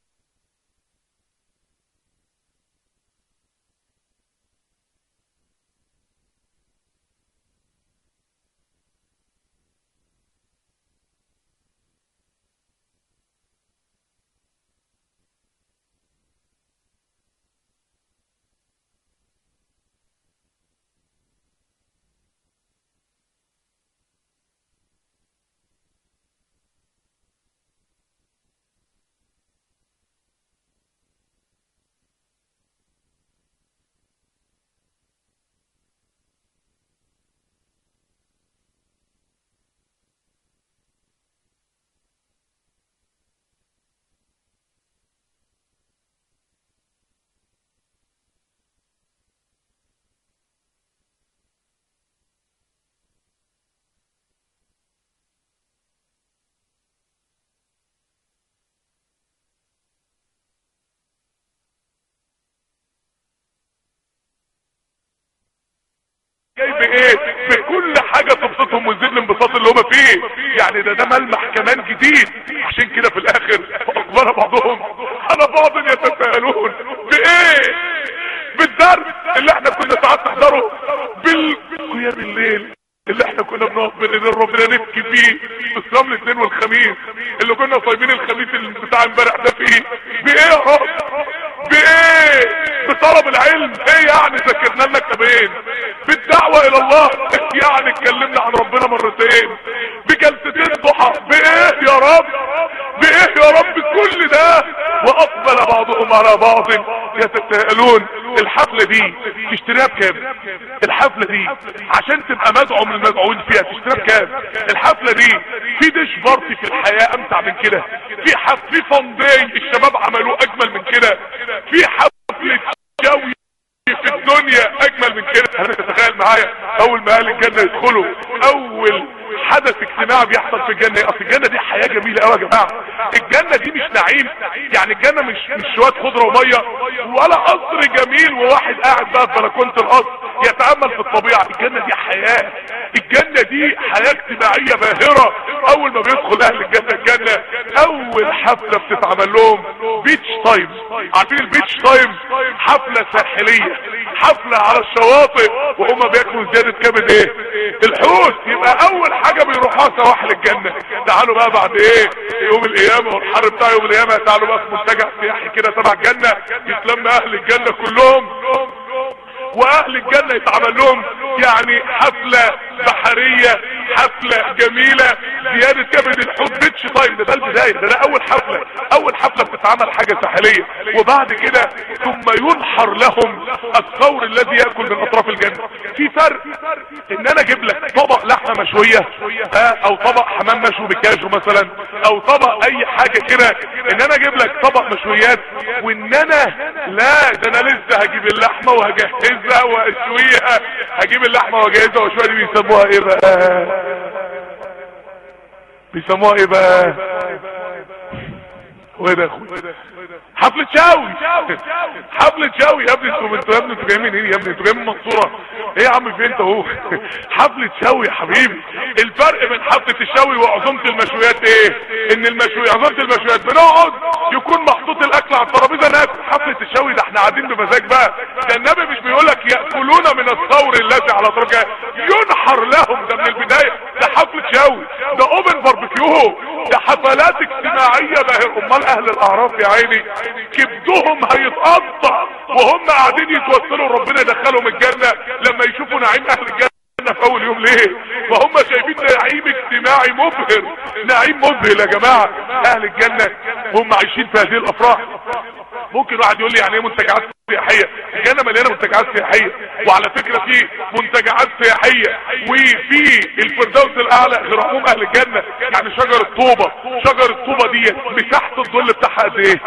جاي بايه؟ بكل حاجة تبسطهم وتزيد الانبساط اللي هما فيه. يعني ده ملمح كمان جديد. عشان كده في الاخر اقبل بعضهم على بعض يتساءلون. بايه؟ بالدرس اللي احنا كنا ساعات نحضره، بالقيام الليل اللي احنا كنا بنقف بين ايدين ربنا نبكي فيه، بالصيام الاثنين والخميس اللي كنا صايمين الخميس بتاع امبارح ده فيه. بايه يا رب؟ بايه؟ بطلب العلم. ايه يعني ذكرنا لنا كتابين؟ بالدعوة الى الله يعني اتكلمنا عن ربنا مرتين، بجلستين ضحى. بايه يا رب؟ بايه يا رب كل ده؟ واقبل بعضهم على بعض يتساءلون. الحفلة دي تشتريها بكام؟ الحفلة دي عشان تبقى مدعو من المدعوين فيها تشتريها بكام؟ الحفلة دي في ديش بارتي في الحياة امتع من كده؟ في فندي الشباب عملوه اجمل من كده؟ في حفلة جوي في الدنيا اجمل من كده؟ انا تتخيل معايا اول ما اهل الجنة يدخلوا اول حدث اجتماعي بيحصل في الجنة. اصل الجنة دي حياة جميلة قوي يا جماعة. الجنة دي مش نعيم، يعني الجنة مش شوية خضرة ومية ولا قصر جميل وواحد قاعد بقى في بلكونة القصر يتأمل في الطبيعة. الجنة دي حياة. الجنة دي حياة اجتماعية باهرة. اول ما بيدخل اهل الجنة اول حفلة بتتعمل لهم بيتش تايم. عارفين البيتش تايم؟ حفلة ساحلية، حفلة على الشواطئ وهم بياكلوا زيادة كبد ايه؟ الحوت. يبقى اول حاجة بيروحوها سواحل الجنة. تعالوا بقى بعد ايه؟ يوم القيامة والحر بتاع يوم القيامة، تعالوا بقى في منتجع سياحي كده تبع الجنة يتلم اهل الجنة كلهم، واهل الجنة يتعمل لهم يعني حفلة بحرية، حفلة جميلة زيادة كبد الحوت. بيتش تايم ده البداية، ده اول حفلة بتتعمل حاجة ساحلية. وبعد كده ثم ينحر لهم الثور الذي يأكل من اطراف الجنة. في فرق ان انا اجيب لك طبق لحمة مشوية او طبق حمام مشوي بكاجو مثلا، او طبق اي حاجة كده، ان انا اجيب لك طبق مشويات وان انا لا ده انا لسه هجيب اللحمة وهجهزها واشويها. هجيب اللحمة واجهزها واشويها. دي بيسموها ايه بقى؟ بيسموها ايه بقى؟ وايه ده يا اخوي؟ حفلة شاوي. حفلة شاوي يا ابني. انتوا يا ابني انتوا جايين منين يا ابني؟ انتوا جايين من المنصورة؟ ايه يا عم فين انت اهو؟ حفلة شاوي يا حبيبي. الفرق بين حفلة الشاوي وعزومة المشويات ايه؟ ان عزومة المشويات بنقعد يكون محطوط الاكل على الترابيزة ناكل. حفلة الشاوي ده احنا قاعدين بمزاج بقى. ده النبي مش بيقولك يأكلون من الثور الذي على طرقه ينحر لهم. ده من البداية ده حفلة شاوي، ده اوبن باربيكيو، ده حفلات اجتماعية باهر. امال اهل الاعراف يا عيني كبدهم هيتقطع وهم قاعدين يتوسلوا ربنا يدخلهم الجنة لما يشوفوا نعيم اهل الجنة في اول يوم. ليه؟ وهم شايفين نعيم اجتماعي مبهر، نعيم مذهل يا جماعة. اهل الجنة هم عايشين في هذه الافراح. ممكن واحد يقول لي يعني ايه منتجعات سياحية؟ الجنة مليانة منتجعات سياحية، وعلى فكرة في منتجعات سياحية وفي الفردوس الاعلى غير عموم اهل الجنة. يعني شجر الطوبة، شجر الطوبة دي مساحة الظل بتاعها قد ايه؟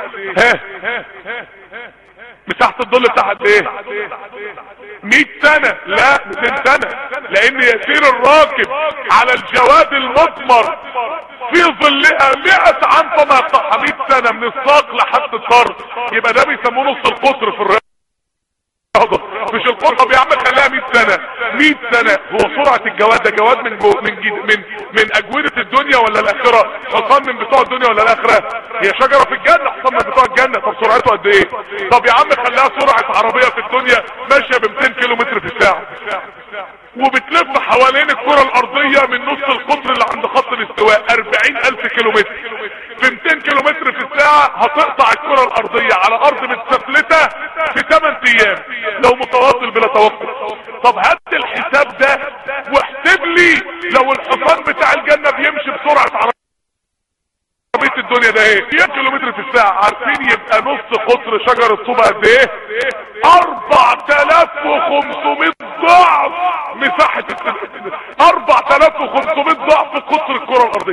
مساحة الظل بتاعها قد ايه؟ 100 سنة؟ لا 200 سنة، لان يسير الراكب على الجواد المضمر في ظلها 100 عام فما يقطعها. 100 سنة من الساق لحد الطرف، يبقى ده بيسموه نص القطر في الرياضة. مش القطب يا عم، خليها 100 سنة. 100 سنة. هو سرعة الجواد ده جواد من اجودة الدنيا ولا الاخرة؟ حصان من بتوع الدنيا ولا الاخرة؟ هي شجرة في الجنة، حصان من بتوع الجنة. طب سرعته قد ايه؟ طب يا عم خليها سرعة عربية في الدنيا ماشية ب 200 كيلومتر في الساعة، وبتلف حوالين الكرة الارضية من نص القطر اللي عند خط الاستواء 40,000 كيلومتر. في 200 كيلومتر في الساعة هتقطع الكرة الارضية على ارض متسفلتة في 8 ايام لو متواصل بلا توقف. طب هات الحساب ده واحسب لي لو الحصان بتاع الجنة بيمشي بسرعة عربية الدنيا ده ايه؟ 100 كيلومتر في الساعة. عارفين يبقى نص قطر شجر الطوبة قد ايه؟ 4500 ضعف مساحة 4500 ضعف قطر الكرة الارضية.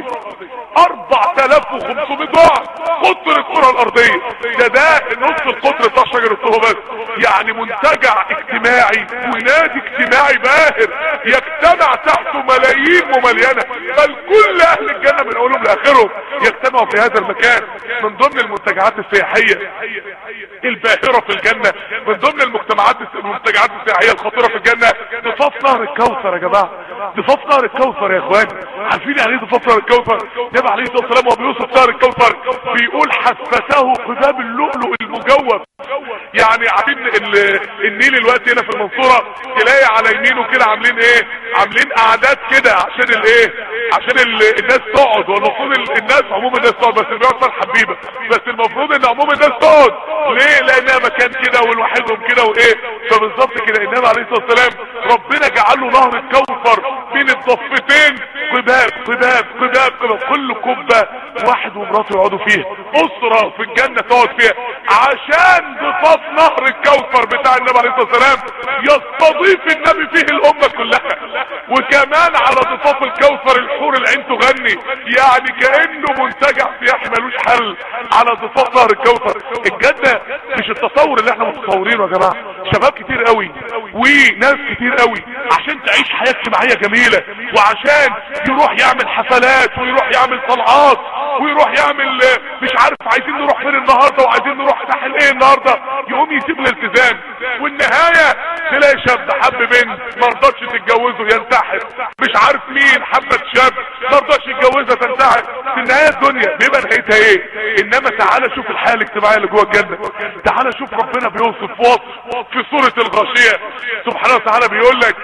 4500 ضعف قطر الكرة الارضية. ده نص القطر بتاع شجر الطوبة بس. يعني منتجع اجتماعي ونادي اجتماعي باهر يجتمع تحته ملايين مملينة، بل كل اهل الجنة من اولهم لاخرهم يجتمعوا في هذا المكان. من ضمن المنتجعات السياحية الباهرة في الجنة، من ضمن المنتجعات السياحية الخطيرة في الجنة ضفاف نهر الكوثر. يا جماعة ضفاف نهر الكوثر يا اخواني، عارفين يعني ايه ضفاف نهر الكوثر؟ النبي عليه الصلاة والسلام وهو بيوصف نهر الكوثر بيقول حسته قباب اللؤلؤ المجوف. يعني عارفين النيل الوقت هنا في المنصورة تلاقي على يمينه كده عاملين ايه؟ عاملين قعدات كده عشان الايه؟ عشان الناس تقعد، والمفروض الناس عموم الناس تقعد، بس بيقعد صار حبيبة، بس المفروض ان عموم الناس تقعد. ليه؟ لانها مكان كده ولوحدهم كده وايه. فبالظبط كده النبي عليه الصلاة والسلام ربنا جعل له نهر الكوثر بين الضفتين قباب قباب قباب قباب، كل كبة واحد ومراته يقعدوا فيها، اسرة في الجنة تقعد فيها، عشان ضفاف نهر الكوثر بتاع النبي عليه الصلاة والسلام يستضيف النبي فيه الامة كلها. وكمان على ضفاف الكوثر الحور العين تغني، يعني كأنه منتجع سياحي ملوش حل على ضفاف نهر الكوثر. الجنة مش التصور اللي احنا متصورينه يا جماعة. شباب كتير قوي وناس كتير قوي عشان تعيش حياة اجتماعية جميلة، وعشان يروح يعمل حفلات ويروح يعمل طلعات ويروح يعمل مش عارف عايزين نروح فين النهاردة وعايزين نروح ساحل ايه النهاردة، يقوم يسيب الالتزام، والنهاية تلاقي شاب حب بنت مرضتش تتجوزه ينتحر، مش عارف مين حبت شاب مرضتش يتجوزها تنتحر. في النهاية الدنيا بيبقى نهايتها ايه؟ انما تعالى شوف الحياة الاجتماعية اللي جوه الجنة. تعالى شوف ربنا بيوصف وصف في سورة الغاشية سبحانه وتعالى بيقول لك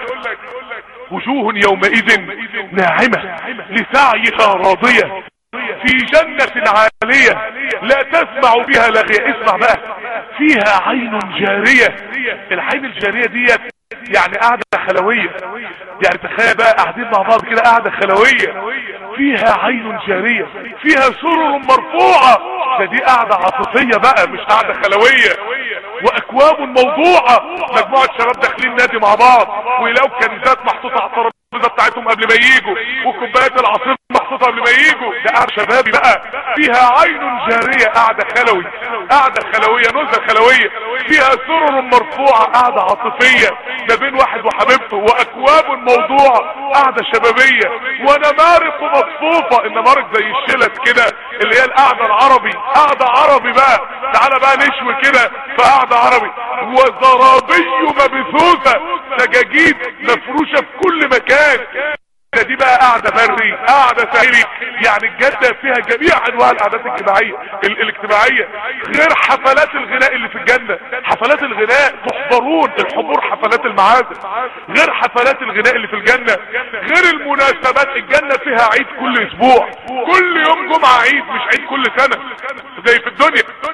وجوه يومئذ ناعمة لسعيها راضية في جنة عالية لا تسمع بها لغية. اسمع بقى، فيها عين جارية. العين الجارية ديت يعني قاعدة خلوية، يعني تخيل بقى قاعدين مع بعض كده قاعدة خلوية فيها عين جارية فيها سرر مرفوعة. ده دي قاعدة عاطفية بقى مش قاعدة خلوية. واكواب موضوعة، مجموعة شباب داخلين نادي مع بعض، ولو كنزات محطوطة على الترابيزة بتاعتهم قبل ما ييجوا، وكوبايات العصير محطوطة قبل ما ييجوا. ده قاعدة شبابي بقى فيها عين جارية، قاعدة خلوي، قاعدة خلوية، نزهة خلوية فيها سرر مرفوعة، قاعدة عاطفية ما بين واحد وحبيبته، واكواب موضوعة، قاعدة شبابية، ونمارق مصفوفة. النمارق زي الشلت كده اللي هي القعدة العربي، قعدة عربي بقى، تعالى بقى نشوي كده فقعدة عربي. وزرابي مبثوثة، سجاجيد مفروشة في كل مكان. دي بقى قاعدة بري، قاعدة سهري. يعني الجنة فيها جميع انواع القعدات الاجتماعية غير حفلات الغناء اللي في الجنة. حفلات الغناء تحضرون الحضور، حفلات المعازف غير حفلات الغناء اللي في الجنة، غير المناسبات. الجنة فيها عيد كل اسبوع، كل يوم جمعة عيد، مش عيد كل سنة زي في الدنيا.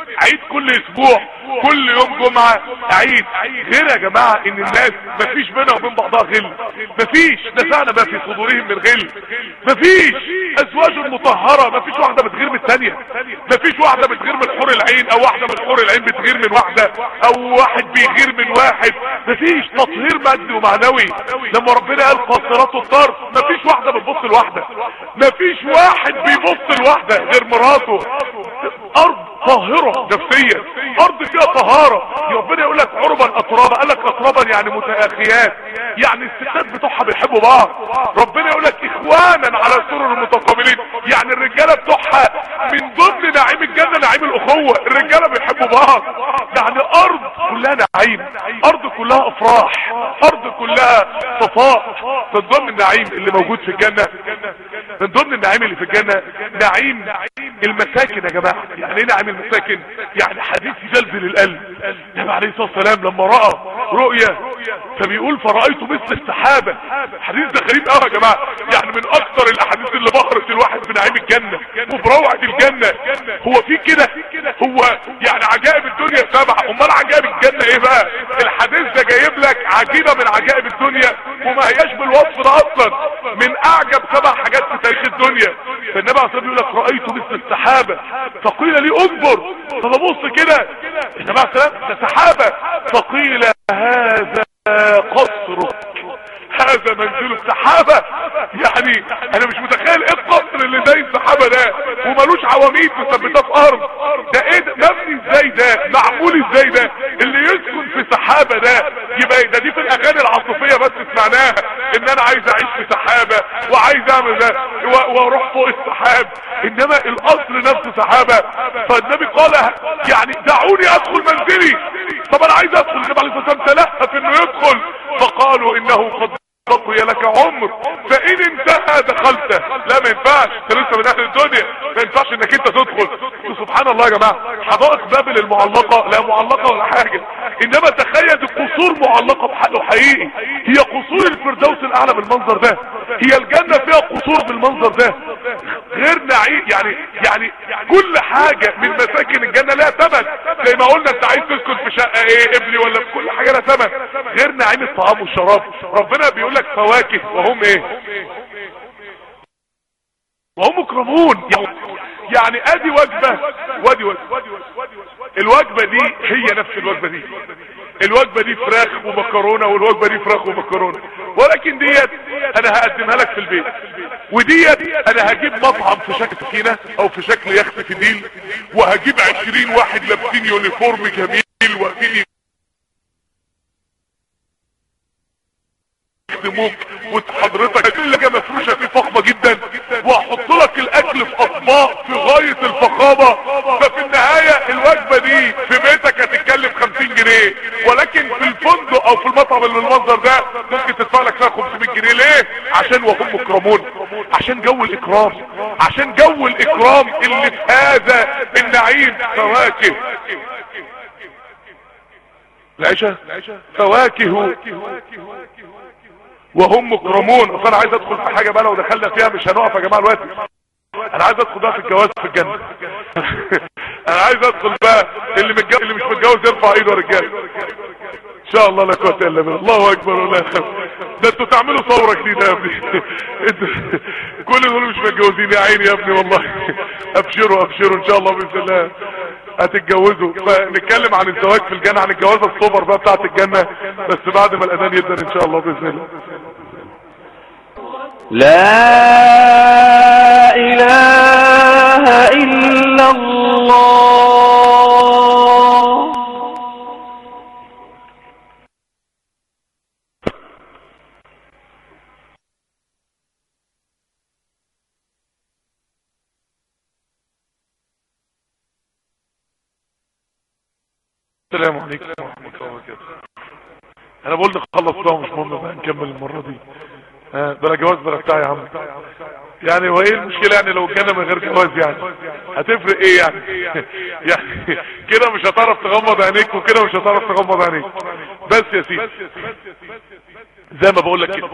عيد كل اسبوع، كل يوم جمعة عيد. غير يا جماعة ان الناس مفيش بينها وبين بعضها غل، مفيش نزعنا ما في صدورهم من غل، مفيش ازواج مطهرة، مفيش واحدة بتغير من الثانية، مفيش واحدة بتغير من حور العين او واحدة من حور العين بتغير من واحدة او واحد بيغير من واحد. مفيش تطهير مادي ومعنوي. لما ربنا قال قاصرات الطرف، مفيش واحدة بتبص لواحدة، مفيش واحد بيبص لواحدة غير مراته. ارض طاهرة نفسيا، ارض فيها طهارة. ربنا يقول لك عربا اترابا، قال لك اترابا يعني متآخيات، يعني الستات بتوعها بيحبوا بعض. ربنا يقول لك اخوانا على سرر متقابلين، يعني الرجاله بتوعها من ضمن نعيم الجنه نعيم الاخوه، الرجاله بيحبوا بعض. يعني ارض كلها نعيم، ارض كلها افراح، ارض كلها صفاء. من ضمن النعيم اللي موجود في الجنه، من ضمن النعيم اللي في الجنه نعيم المساكن يا جماعه. يعني ايه نعيم المساكن؟ يعني حديث يزلزل القلب. النبي عليه الصلاه والسلام لما راى رؤيا فبيقول فرأيت مثل السحابه. الحديث ده غريب قوي يا جماعه، يعني من اكثر الاحاديث اللي بهرت الواحد بنعيم الجنه وبروعه الجنه. هو في كده؟ هو يعني عجائب الدنيا سبعه، امال عجائب الجنه ايه بقى؟ الحديث ده جايب لك عجيبه من عجائب الدنيا وما هياش بالوصف ده اصلا، من اعجب 7 حاجات في تاريخ الدنيا. فالنبي عليه الصلاه والسلام يقول لك رايت مثل السحابه فقيل لي انظر، فببص كده النبي عليه الصلاه والسلام ده سحابه، فقيل هذا قصرك، هذا منزل السحابة. يعني انا مش متخيل ايه القصر اللي زي السحابة ده ومالوش عواميد مثبتة في ارض. ده ايه ده؟ مبني ازاي ده؟ معمول ازاي ده؟ اللي يسكن في سحابة ده يبقى ده دي في الاغاني العاطفية بس سمعناها، ان انا عايز اعيش في سحابة وعايز اعمل ده واروح فوق السحاب، انما الاصل نفسه سحابة. فالنبي قال يعني دعوني ادخل منزلي. طب انا عايز ادخل، النبي عليه الصلاة والسلام تلهف انه يدخل، فقالوا انه قد بقي لك عمر فان انتهى دخلته. لا ما ينفعش، انت لسه من اهل الدنيا، ما ينفعش انك انت تدخل. سبحان الله يا جماعه، حدائق بابل المعلقه لا معلقه ولا حاجه، انما تخيل القصور معلقه بحقه حقيقي. هي قصور الفردوس الاعلى بالمنظر ده، هي الجنه فيها قصور بالمنظر ده، غير نعيم. يعني كل حاجه من مساكن الجنه لها ثمن. زي ما قلنا انت عايز تسكن في شقه ايه ابني ولا في كل حاجه لها ثمن، غير نعيم الطعام والشراب. ربنا بيقول لك فواكه وهم ايه؟ وهم مكرمون. يعني ادي وجبه وادي وجبه، الوجبه دي هي نفس الوجبه دي، الوجبه دي فراخ ومكرونه والوجبه دي فراخ ومكرونه، ولكن ديت انا هقدمها لك في البيت، وديت انا هجيب مطعم في شكل سكينه او في شكل يخت في ديل، وهجيب 20 واحد لابسين يونيفورم جميل واقفين يخدموك، وحضرتك اللي مفروشه فيه فخمه جدا، واحط لك الاكل في اطباق في غايه الفخامه. ففي النهايه الوجبه دي في بيتك هتتكلف 50 جنيه، ولكن في الفندق او في المطعم اللي المنظر ده ممكن تدفع لك فيها 500 جنيه. ليه؟ عشان وهم مكرمون، عشان جو الاكرام، عشان جو الاكرام اللي في هذا النعيم. فواكه العشاء فواكه وهم مكرمون. اصل انا عايز ادخل في حاجه بقى لو دخلنا فيها مش هنقف يا جماعه دلوقتي. انا عايز ادخل بقى في الجواز في الجنه. انا عايز ادخل بقى اللي متجوز اللي مش متجوز يرفع ايده يا رجاله ان شاء الله. لا قوه الا بالله، الله اكبر ولا خير. ده انتوا تعملوا ثوره جديده يا ابني. كل دول مش متجوزين يا عيني يا ابني والله. ابشروا ابشروا ان شاء الله باذن الله هتتجوزوا. فنتكلم عن الزواج في الجنه، عن الجوازه الصبر بقى بتاعت الجنه، بس بعد ما الاذان يبدا ان شاء الله باذن الله. لا اله الا الله. السلام عليكم ورحمة الله وبركاته. انا بقول لك خلص بقى مش مهم بقى نكمل المرة دي. بلا جواز بلا بتاع يا عم. يعني هو ايه المشكلة يعني لو الجنة من غير جواز؟ يعني هتفرق ايه يعني؟ يعني كده مش هتعرف تغمض عينيك وكده مش هتعرف تغمض عينيك. بس يا سيدي زي ما بقول لك كده،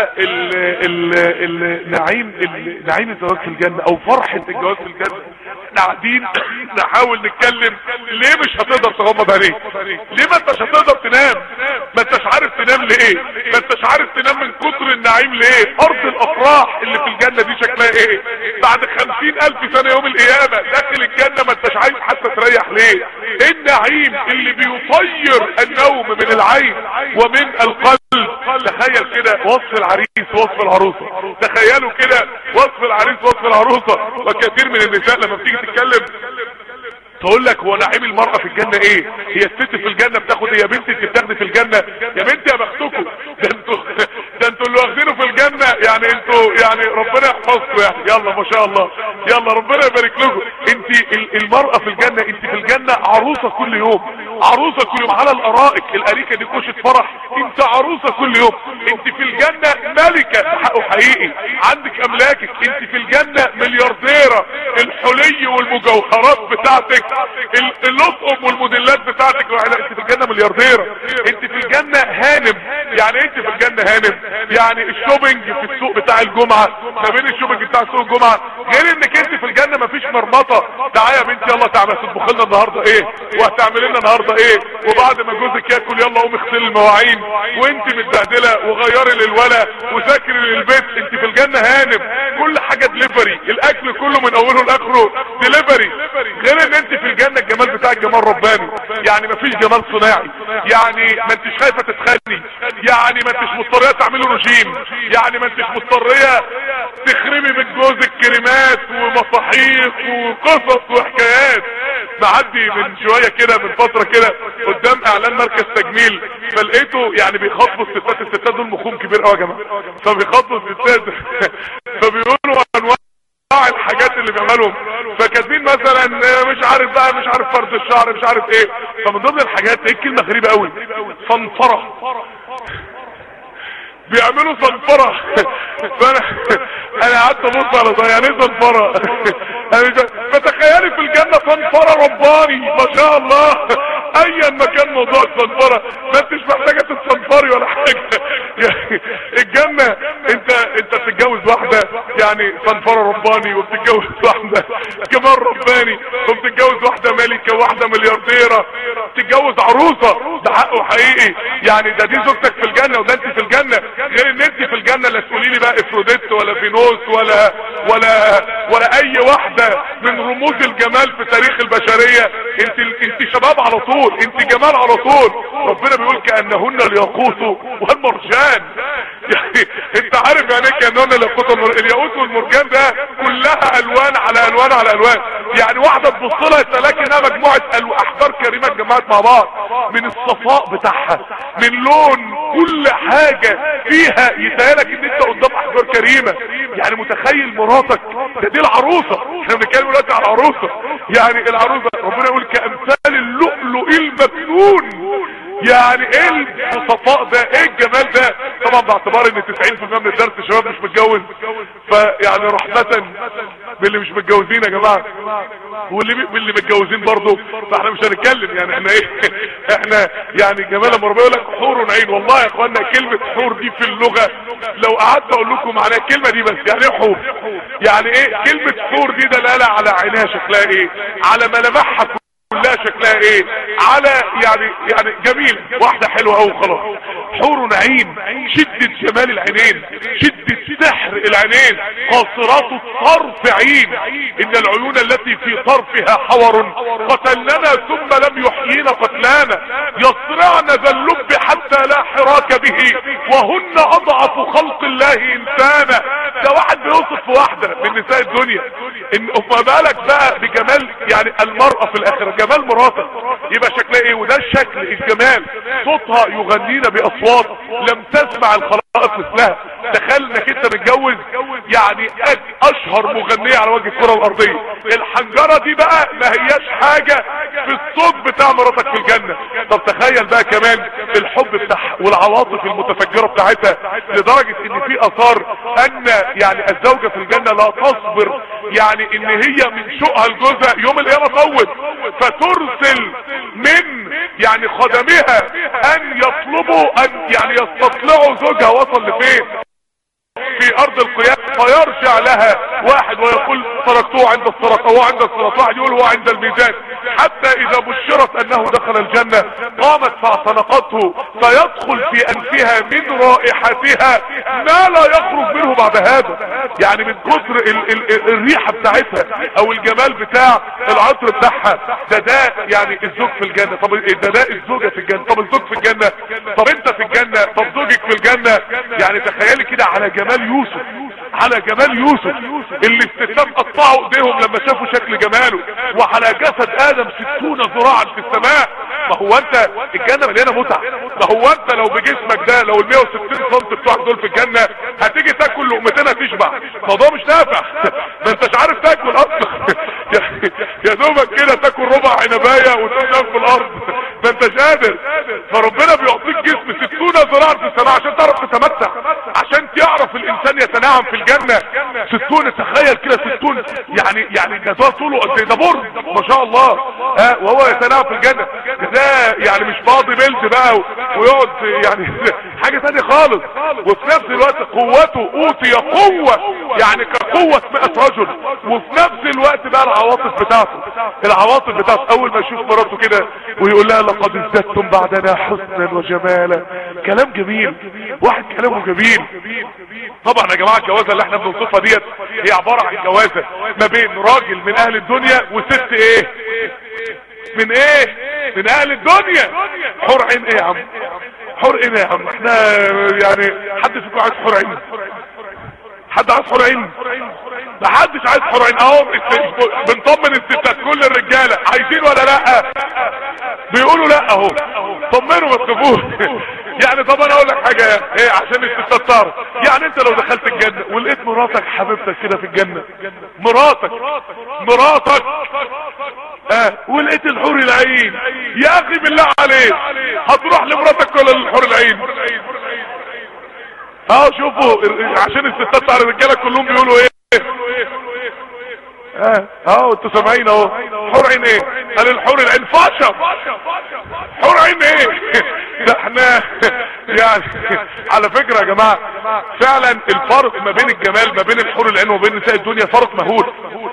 فالنعيم نعيم الزواج في الجنة او فرحة الجواز في الجنة احنا قاعدين نحاول نتكلم، ليه مش هتقدر تغمض عينيك؟ ليه ما انتش هتقدر تنام؟ ما انتش عارف تنام ليه؟ ما انتش عارف تنام من كتر النعيم ليه؟ ارض الافراح اللي في الجنة دي شكلها ايه؟ بعد 50,000 سنة يوم القيامة داخل الجنة ما انتش عايز حتى تريح ليه؟ النعيم اللي بيطير النوم من العين ومن القلب. تخيل كده وصف العريس وصف العروسة، تخيلوا كده وصف العريس وصف العروسة. وكثير من النساء لما بتيجي تتكلم تقول لك هو نعيم المرأة في الجنة ايه؟ هي الست في الجنة بتاخد ايه؟ يا بنتي انت بتاخدي في الجنة؟ يا بنتي يا بختكم، ده انتوا اللي واخدينه في الجنة، يعني انتوا يعني ربنا يحفظكم يعني. يلا ما شاء الله، يلا ربنا يبارك لكم. انت المرأة في الجنة، انت في الجنة عروسة كل يوم، عروسة كل يوم على الارائك، الاريكة دي كوشة فرح، انت عروسة كل يوم. انت في الجنة ملكة حقه حقيقي، عندك املاكك، انت في الجنة مليارديرة، الحلي والمجوهرات بتاعتك، اللطم والموديلات بتاعتك، انت في الجنة مليارديرة. انت في الجنة هانم، يعني انت في الجنة هانم يعني الشوبينج في السوق بتاع الجمعة، ما بين الشوبينج بتاع سوق الجمعة، غير انك انت في الجنة مفيش مرمطة. تعالى يا بنتي يلا تعمل تطبخ لنا النهارده ايه، وهتعمل لنا النهارده ايه، وبعد ما جوزك ياكل يلا قومي اغسلي المواعين، وانت متبهدله وغيري للولا وذاكري للبيت. انت في الجنة هانم، كل حاجة دليفري، الاكل كله من اوله لاخره دليفري. غير ان انت في الجنة الجمال بتاعك جمال رباني، يعني مفيش جمال صناعي، يعني ما انتش خايفة تتخني، يعني ما انتش مضطرية تعملي رجيم، يعني ما انتش مضطرية تخربي من جوزك كريمات ومصاحيق وقصص وحكايات. معدي من شوية كده من فترة كده قدام اعلان مركز تجميل، فلقيته يعني بيخاطبوا الستات دول مخهم كبير قوي يا جماعة، فبيخاطبوا الستات فبيقولوا انواع الحاجات اللي بيعملهم، فكاتبين مثلا مش عارف بقى، مش عارف فرد الشعر، مش عارف ايه. فمن ضمن الحاجات ايه الكلمة غريبة قوي، صنفرة، بيعملوا صنفرة. فانا قعدت ابص على ده، يعني ايه صنفرة؟ فتخيلي في الجنة صنفرة رباني ما شاء الله، ايا ما كان موضوع الصنفرة ما انتش محتاجة تتصنفري ولا حاجة. يعني الجنة انت بتتجوز واحدة يعني صنفرة رباني، وبتتجوز واحدة جمال رباني، وبتتجوز واحدة ملكة، واحدة مليارديرة، بتتجوز عروسة ده حقه حقيقي. يعني دي زوجتك في الجنة وده انت في الجنة. غير ان انت في الجنة لا تقولي لي بقى افروديت ولا فينوس ولا اي واحدة من رموز الجمال في تاريخ البشرية. انت شباب على طول، انت جمال على طول. ربنا بيقول كأنهن الياقوت والمرجان. يعني انت عارف يعني ايه كأنهن الياقوت والمرجان؟ ده كلها الوان على الوان على الوان. يعني واحدة تبص لها تلاقي انها مجموعة احجار كريمة اتجمعت مع بعض، من الصفاء بتاعها، من لون كل حاجة فيها يتهيألك ان انت قدام احجار كريمة. يعني متخيل مراتك دي العروسة، احنا بنتكلم دلوقتي على العروسة، يعني العروسة ربنا يقول كأمثال اللؤلؤ المكنون. يعني ايه الصفاء ده، ايه الجمال ده؟ طبعا باعتبار ان 90% من الدرس شباب مش متجوز، فيعني رحمة باللي مش متجوزين يا جماعة، واللي متجوزين برضه، فاحنا مش هنتكلم. يعني احنا ايه، احنا يعني جمال لما ربنا يقول لك حور عين. والله يا اخوانا كلمة حور دي في اللغة لو قعدت اقول لكم معناها الكلمة دي بس، يعني ايه حور؟ يعني ايه كلمة حور دي؟ دلالة على عينها شكلها ايه، على ملامحها كلها شكلها ايه، على يعني جميل، واحدة حلوة اوي خلاص. حور عين، شدة جمال العينين، شدة سحر العينين، قاصرات الطرف عين. ان العيون التي في طرفها حور قتلنا ثم لم يحيينا قتلانا، يصرعن ذا اللب حتى لا حراك به، وهن اضعف خلق الله انسانا. ده واحد بيوصف واحدة من نساء الدنيا، ان ما بالك بقى بجمال يعني المرأة في الاخرة، جمال مراتك يبقى شكلها ايه؟ وده الشكل الجمال، صوتها يغنينا باصوات لم تسمع الخلائق مثلها. تخيل انك انت متجوز يعني اشهر مغنية على وجه الكرة الارضية، الحنجرة دي بقى ما هياش حاجة في الصوت بتاع مراتك في الجنة. طب تخيل بقى كمان الحب بتاعها والعواطف المتفجرة بتاعتها، لدرجة ان في اثار ان يعني الزوجة في الجنة لا تصبر يعني ان هي من شوقها لجوزها يوم القيامة تموت، فترسل من يعني خدمها ان يطلبوا ان يعني يستطلعوا زوجها وصل لفين في ارض القيامة. فيرجع لها واحد ويقول تركته عند الصراط، هو عند الصراط، واحد يقول هو عند الميزان، حتى اذا بشرت انه دخل الجنة قامت فاعتنقته فيدخل في انفها من رائحتها ما لا يخرج منه بعد هذا. يعني من كثر الريحة بتاعتها او الجمال بتاع العطر بتاعها. ده يعني الزوج في الجنة. طب ده الزوجة في الجنة. طب الزوج في الجنة. طب انت في الجنة. طب زوجك في الجنة. يعني تخيلي كده على جمال يوسف، على جمال يوسف اللي الستات قطعوا ايديهم لما شافوا شكل جماله، وعلى جسد ادم 60 ذراعا في السماء. ما هو انت الجنة مليانة متعة. ما هو انت لو بجسمك ده، لو ال 160 سم بتوعك دول في الجنة هتيجي تاكل لقمتين هتشبع. الموضوع مش نافع. ما انتش عارف تاكل اصلا. يا دوبك كده تاكل ربع عنبايه وتنام في الارض، ما انتش قادر. فربنا بيعطيك جسم 60 ذراع في السماء عشان تعرف تتمتع، عشان تعرف الانسان يتنعم في الجنة. 60 تخيل كده 60 يعني ده طوله قد ايه؟ ده برج ما شاء الله. وهو يتنعم في الجنة. ده يعني مش فاضي بيلد بقى ويقعد يعني حاجة ثانيه خالص. وفي نفس الوقت قوته اوتي قوة يعني كقوة 100 رجل. وفي نفس الوقت بقى العواطف بتاعته اول ما يشوف مراته كده ويقول لها لقد ازددتم بعدنا حسنا وجمالا. كلام جميل، واحد كلامه جميل. طبعا يا جماعة الجوازة اللي احنا بنوصفها ديت هي عبارة عن جوازة ما بين راجل من اهل الدنيا وست ايه من ايه من اهل الدنيا. حور عين ايه يا عم؟ حور عين يا عم؟ احنا يعني حد فيكم عايز حور عين؟ حد عايز حور عين؟ ما حدش عايز حور عين. اهو بنطمن الستات كل الرجاله عايزين ولا لا؟ بيقولوا لا اهو. طمنوا ما تخافوش. يعني طب انا اقول لك حاجه ايه عشان الستات تعرف. يعني انت لو دخلت الجنه ولقيت مراتك حبيبتك كده في الجنه، مراتك ولقيت الحور العين، يا اخي بالله عليك هتروح لمراتك ولا للحور العين؟ شوفوا عشان الستات تعرف الرجاله كلهم بيقولوا ايه. انتوا سامعين اهو. حور عين ايه؟ قال الحور العين فاشا. حور عين ايه؟ ده احنا يعني على فكرة يا جماعة فعلا الفرق ما بين الجمال ما بين الحور العين وبين نساء الدنيا فرق مهول.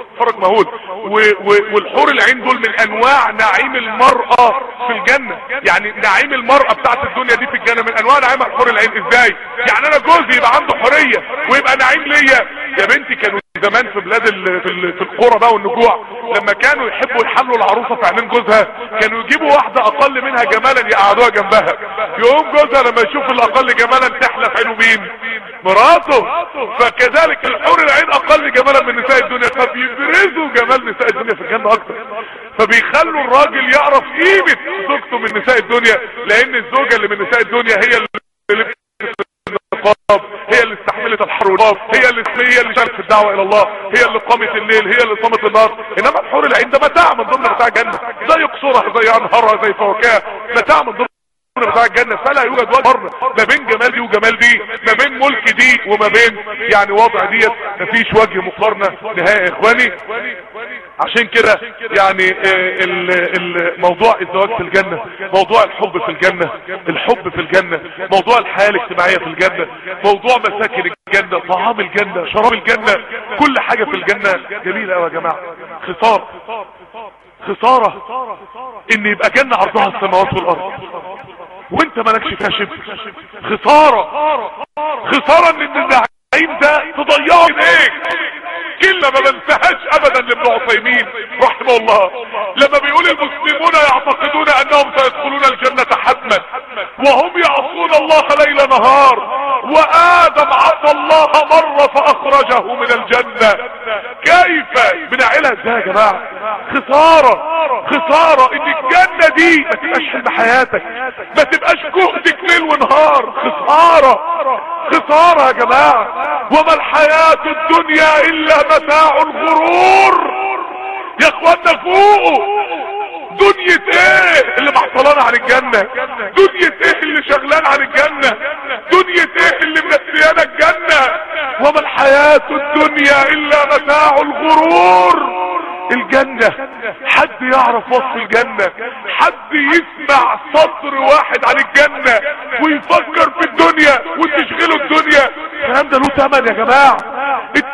والحور العين دول من انواع نعيم المرأة في الجنة. يعني نعيم المرأة بتاعت الدنيا دي في الجنة من انواع نعيم الحور العين. ازاي؟ يعني انا جوزي يبقى عنده حورية ويبقى نعيم ليا. يا بنتي كانوا زمان في بلاد في القرى بقى والنجوع لما كانوا يحبوا يحملوا العروسة في عينين جوزها كانوا يجيبوا واحدة اقل منها جمالا يقعدوها جنبها. يقوم جوزها لما يشوف الاقل جمالا تحلى في عينه مين؟ مراته. فكذلك الحور العين اقل جمالا من نساء الدنيا، فبيبرزوا جمال نساء الدنيا في الجنة اكتر. فبيخلوا الراجل يعرف قيمة زوجته من نساء الدنيا، لان الزوجة اللي من نساء الدنيا هي اللي هي اللي استحملت الحر والنار، هي اللي شاركت في الدعوة الى الله، هي اللي قامت الليل، هي اللي صامت النار. انما الحور العين ده متاع من ضمن متاع الجنة، زي قصورها زي انهارها زي فواكهها، متاع من ضمن بتاع الجنة. فلا يوجد وجه ما بين جمال دي وجمال دي، ما بين ملك دي وما بين يعني وضع ديت، مفيش وجه مقارنة نهائي يا اخواني. عشان كده يعني موضوع الزواج في الجنة، موضوع الحب في الجنة، الحب في الجنة، موضوع الحياة الاجتماعية في الجنة، موضوع مساكن الجنة، طعام الجنة، شراب الجنة، كل حاجة في الجنة جميلة قوي يا جماعة. خسارة ان يبقى جنة عرضها السماوات والارض وانت مالكش فيها شبر. خسارة ان النعيم ده تضيعه بايديك. كلمة ما بنساهاش ابدا لابن عثيمين رحمه الله لما بيقول المسلمون يعتقدون انهم سيدخلون الجنة حتما وهم يعصون الله ليل نهار، وادم عصى الله مرة فاخرجه من الجنة. كيف بنعيلها ازاي يا جماعة؟ خسارة ان الجنة دي ما تبقاش حلم حياتك، ما تبقاش جهدك ليل ونهار. خسارة يا جماعة. وما الحياة الدنيا الا متاع الغرور. يا اخوانا فوقوا. دنيا ايه اللي معطلان عن الجنة؟ دنيا ايه اللي شغلان عن الجنة؟ دنيا ايه اللي منسيانا الجنة؟ وما الحياة الدنيا الا متاع الغرور. الجنة حد يعرف وصف الجنة؟ حد يسمع سطر واحد عن الجنة ويفكر في الدنيا وتشغله الدنيا؟ الكلام ده له ثمن يا جماعة.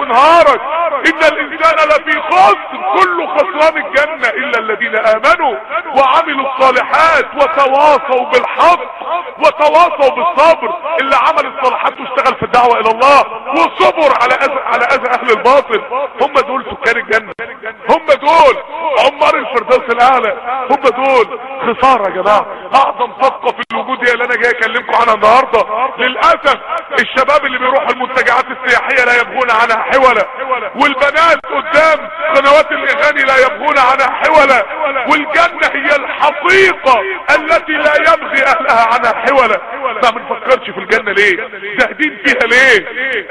نهارك. ان الانسان لفي خسر، كله خسران الجنة الا الذين امنوا وعملوا الصالحات وتواصوا بالحق وتواصوا بالصبر. اللي عمل الصالحات واشتغل في الدعوة الى الله وصبر على اذى اهل الباطل، هم دول سكان الجنة، هم دول عمار الفردوس الاعلى، هم دول. خسارة يا جماعة. اعظم صفقة في الوجود هي اللي انا جاي اكلمكم عنها النهاردة. للاسف الشباب اللي بيروحوا المنتجعات السياحية لا يبغون عنها حولا، والبنات قدام قنوات الاغاني لا يبغون عنها حولا، والجنة هي الحقيقة التي لا يبغي اهلها عنها حولا. ما بنفكرش في الجنة ليه؟ زاهدين فيها ليه؟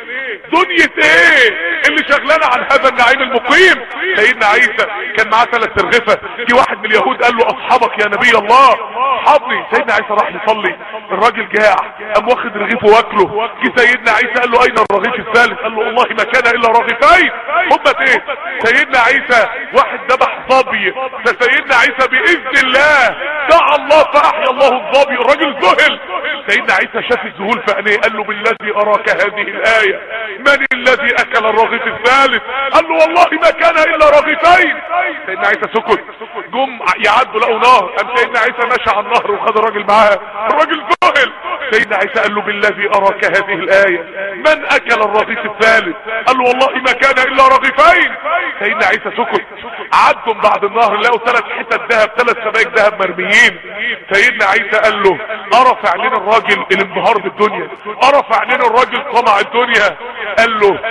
دنيا ايه اللي شغلنا عن هذا النعيم المقيم؟ سيدنا عيسى كان معاه 3 ترغفة. في واحد من اليهود قال له اصحابك يا نبي الله؟ اصحابي. سيدنا عيسى راح يصلي، الراجل جاع قام واخد رغيفه واكله. جه سيدنا عيسى قال له اين الرغيف الثالث؟ قال له والله ما كان الا رغيفين. هم ايه؟ سيدنا عيسى واحد ذبح ظبي، فسيدنا عيسى باذن الله دعا الله فاحيا الله الظبي. الراجل ذهل. سيدنا عيسى شاف الذهول في عينيه، قال له بالذي اراك هذه الايه، من الذي اكل الرغيف الثالث؟ قال له والله ما كان الا رغيفين. سيدنا عيسى سكت. جم يعدوا لقوا نهر، قام سيدنا عيسى مشى على النهر وخد الراجل معاه. الراجل ذهل. سيدنا عيسى قال له بالذي اراك هذه الايه، من اكل الرغيف الثالث؟ قال له والله ما كان الا رغيفين. سيدنا عيسى سكت. عدوا بعد النهر لقوا 3 حتت ذهب، 3 سبايك ذهب مرميين. سيدنا عيسى قال له ارى في عينين الراجل الانبهار بالدنيا، ارى في عينين الراجل طمع الدنيا. قال له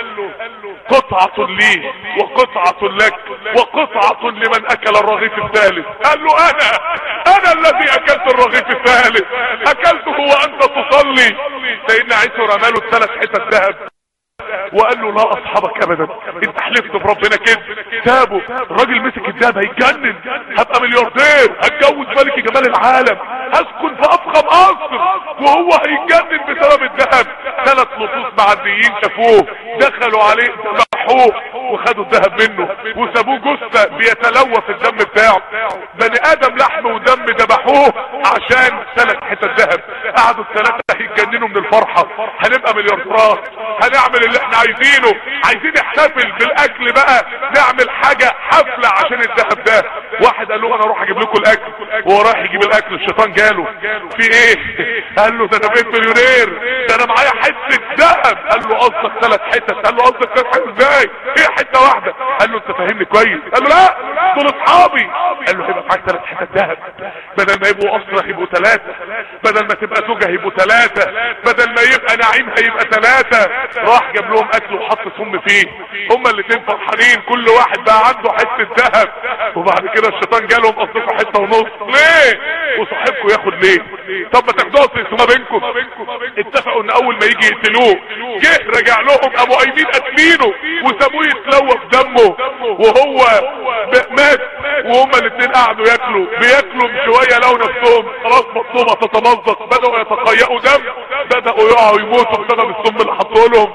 قطعة لي وقطعة لك وقطعة لمن اكل الرغيف الثالث. قال له انا الذي اكلت الرغيف الثالث، اكلته وانت تصلي. سيدنا عيسى رماله 3 حتت ذهب وقال له لا اصحابك ابدا، انت حلفت بربنا كده. سابه. الراجل مسك الدهب، هيتجنن، هبقى ملياردير، هتجوز ملك جمال العالم، هسكن في افخم قصر، وهو هيتجنن بسبب الدهب. 3 لصوص معديين شافوه، دخلوا عليه ذبحوه وخدوا الدهب منه وسابوه جثة بيتلوث الدم بتاعه. بني ادم لحم ودم ذبحوه عشان 3 حتت ذهب. قعدوا ال3 هيتجننوا من الفرحة، هنبقى مليارديرات، هنعمل اللي احنا عايزينه، عايزين نحتفل بالاكل بقى، نعمل حاجة حفلة عشان الذهب ده. واحد قال له انا اروح اجيب لكم الاكل، وهو رايح يجيب الاكل الشيطان جاله. في ايه؟ قال له ده انا بقيت مليونير، ده انا معايا حتة ذهب. قال له قصدك 3 حتت؟ قال له قصدك 3 حتت ازاي؟ ايه حتة واحدة؟ قال له انت فاهمني كويس. قال له لا دول اصحابي. قال له هيبقى معاك 3 حتت ذهب، بدل ما يبقوا اصلا هيبقوا 3، بدل ما تبقى زوجة هيبقوا 3، بدل ما يبقى نعيم هيبقى 3. راح جاب لهم اكل وحط سم فيه، هما الاتنين فرحانين، كل واحد بقى عنده حتة ذهب. وبعد كده الشيطان جالهم قصدكم 1.5 ليه؟ وصاحبكم ياخد ليه؟ طب ما تاخدوها تقسموها بينكم. اتفقوا ان اول ما يجي يقتلوه، جه رجع لهم ابو ايمين قاتلينه وسابوه يتلوى في دمه وهو مات. وهما الاتنين قعدوا بياكلوا شوية لو نفسهم خلاص بطنهم تتمزق، بدأوا يتقيأوا دم، بدأوا يقعوا يموتوا بسبب السم اللي حطوا لهم.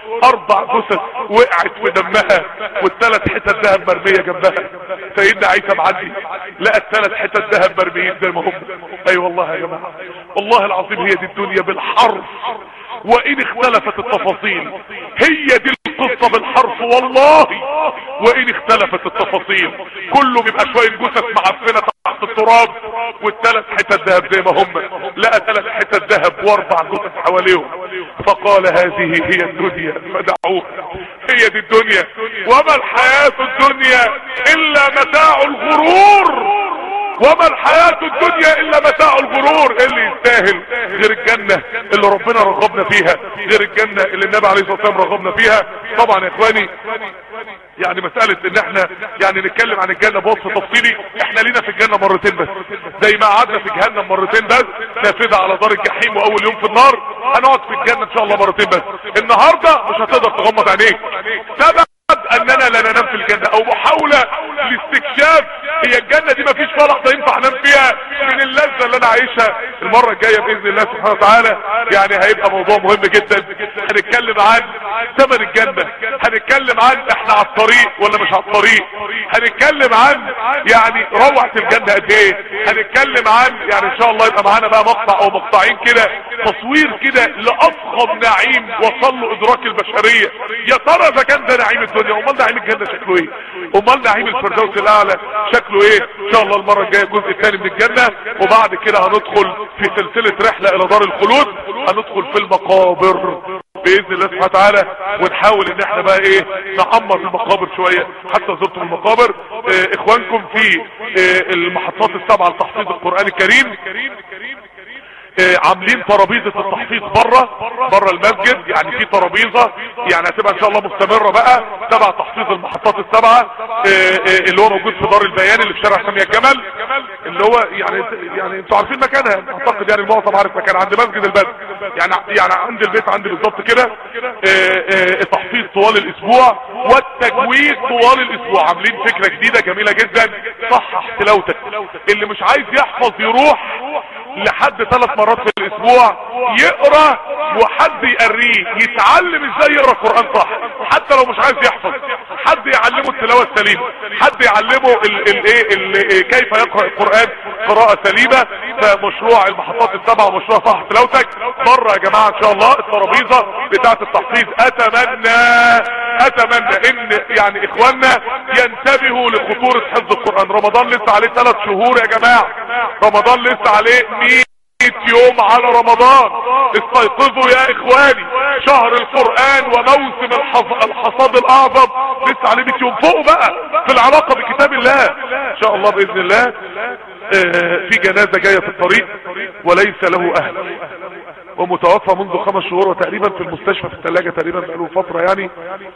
4 جثث وقعت في دمها وال3 حتت ذهب مرمية جنبها. سيدنا عيسى معدي لقى ال3 حتت ذهب مرميين زي ما هم. اي والله يا جماعة، والله العظيم هي دي الدنيا بالحرف، وان اختلفت التفاصيل. هي دي القصة بالحرف والله، وان اختلفت التفاصيل. كله بيبقى شوية جثث معفنة تحت التراب وال3 حتت ذهب زي ما هم. لقى 3 حتت ذهب و4 جثث حواليهم، فقال هذه هي الدنيا فدعوها. هي دي الدنيا، وما الحياة الدنيا الا متاع الغرور، وما الحياة الدنيا الا متاع الغرور. اللي يستاهل غير الجنة اللي ربنا رغبنا فيها، غير الجنة اللي النبي عليه الصلاة والسلام رغبنا فيها. طبعا يا اخواني يعني مسألة ان احنا يعني نتكلم عن الجنة بوصف تفصيلي، احنا لينا في الجنة مرتين بس، زي ما قعدنا في جهنم مرتين بس، نافذة على دار الجحيم واول يوم في النار، هنقعد في الجنة ان شاء الله مرتين بس. النهاردة مش هتقدر تغمض عينيك. سبب اننا لا ننام في الجنة او محاولة لاستكشاف هي الجنة دي مفيش فيها لحظة ينفع انام فيها من اللذة اللي انا عايشها. المرة الجاية باذن الله سبحانه وتعالى يعني هيبقى موضوع مهم جدا، هنتكلم عن ثمن الجنة، هنتكلم عن احنا على الطريق ولا مش على الطريق، هنتكلم عن يعني روعة الجنة قد ايه، هنتكلم عن يعني ان شاء الله يبقى معانا بقى مقطع او مقطعين كده تصوير كده لافخم نعيم وصل له ادراك البشرية. يا ترى اذا كان ده نعيم الدنيا، امال نعيم الجنة شكله ايه؟ امال نعيم الفردوس الاعلى شكله ايه؟ ان شاء الله المرة الجاية الجزء الثاني من الجنة، وبعد كده هندخل في سلسلة رحلة الى دار الخلود، هندخل في المقابر باذن الله سبحانه وتعالى، ونحاول ان احنا بقى ايه نعمر المقابر شوية. حتى زرتم المقابر اخوانكم في المحطات السبعة لتحفيظ القرآن الكريم، عاملين ترابيزة التحفيظ بره المسجد، يعني في ترابيزة يعني هتبقى ان شاء الله مستمرة بقى تبع تحفيظ المحطات السبعة، اللي هو موجود في دار البيان اللي في شارع سامية الجمل، اللي هو يعني انتوا عارفين مكانها اعتقد، يعني المعظم عارف مكان عند مسجد البدر، يعني عند البيت عندي بالظبط كده. التحفيظ طوال الاسبوع والتجويد طوال الاسبوع، عاملين فكرة جديدة جميلة جدا. صحح تلاوتك، اللي مش عايز يحفظ يروح لحد 3 مرات في الاسبوع يقرأ وحد يقريه، يتعلم ازاي يقرأ القرآن صح، حتى لو مش عايز يحفظ حد يعلمه التلاوة السليمة، حد يعلمه كيف يقرأ القرآن قراءة سليمة. فمشروع المحطات السبعة ومشروع صح تلاوتك بره يا جماعة ان شاء الله الترابيزة بتاعة التحفيظ. اتمنى ان يعني اخواننا ينتبهوا لخطورة حفظ القرآن. رمضان لسه عليه 3 شهور يا جماعة، رمضان لسه عليه 100 يوم على رمضان. استيقظوا يا اخواني، شهر القرآن وموسم الحصاد الاعظم لسه عليه 100 يوم. فوقوا بقى في العلاقة بكتاب الله ان شاء الله باذن الله. في جنازة جاية في الطريق وليس له اهل، ومتوفى منذ 5 شهور، وتقريبا في المستشفى في الثلاجة تقريبا بقاله فترة يعني.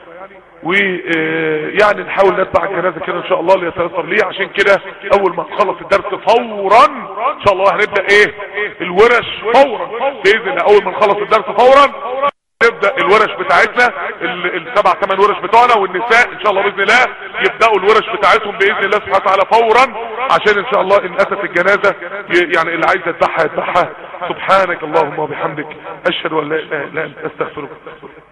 ويعني نحاول نتبع الجنازة كده ان شاء الله اللي يتيسر ليه. عشان كده اول ما نخلص الدرس فورا ان شاء الله هنبدأ ايه الورش فورا باذن الله. اول ما نخلص الدرس فورا نبدأ الورش بتاعتنا، ال7 8 ورش بتوعنا، والنساء ان شاء الله باذن الله يبدأوا الورش بتاعتهم باذن الله سبحانه وتعالى فورا، عشان ان شاء الله ان اتت الجنازة يعني اللي عايز يذبحها يذبحها. سبحانك اللهم وبحمدك اشهد ان لا اله الا انت استغفرك.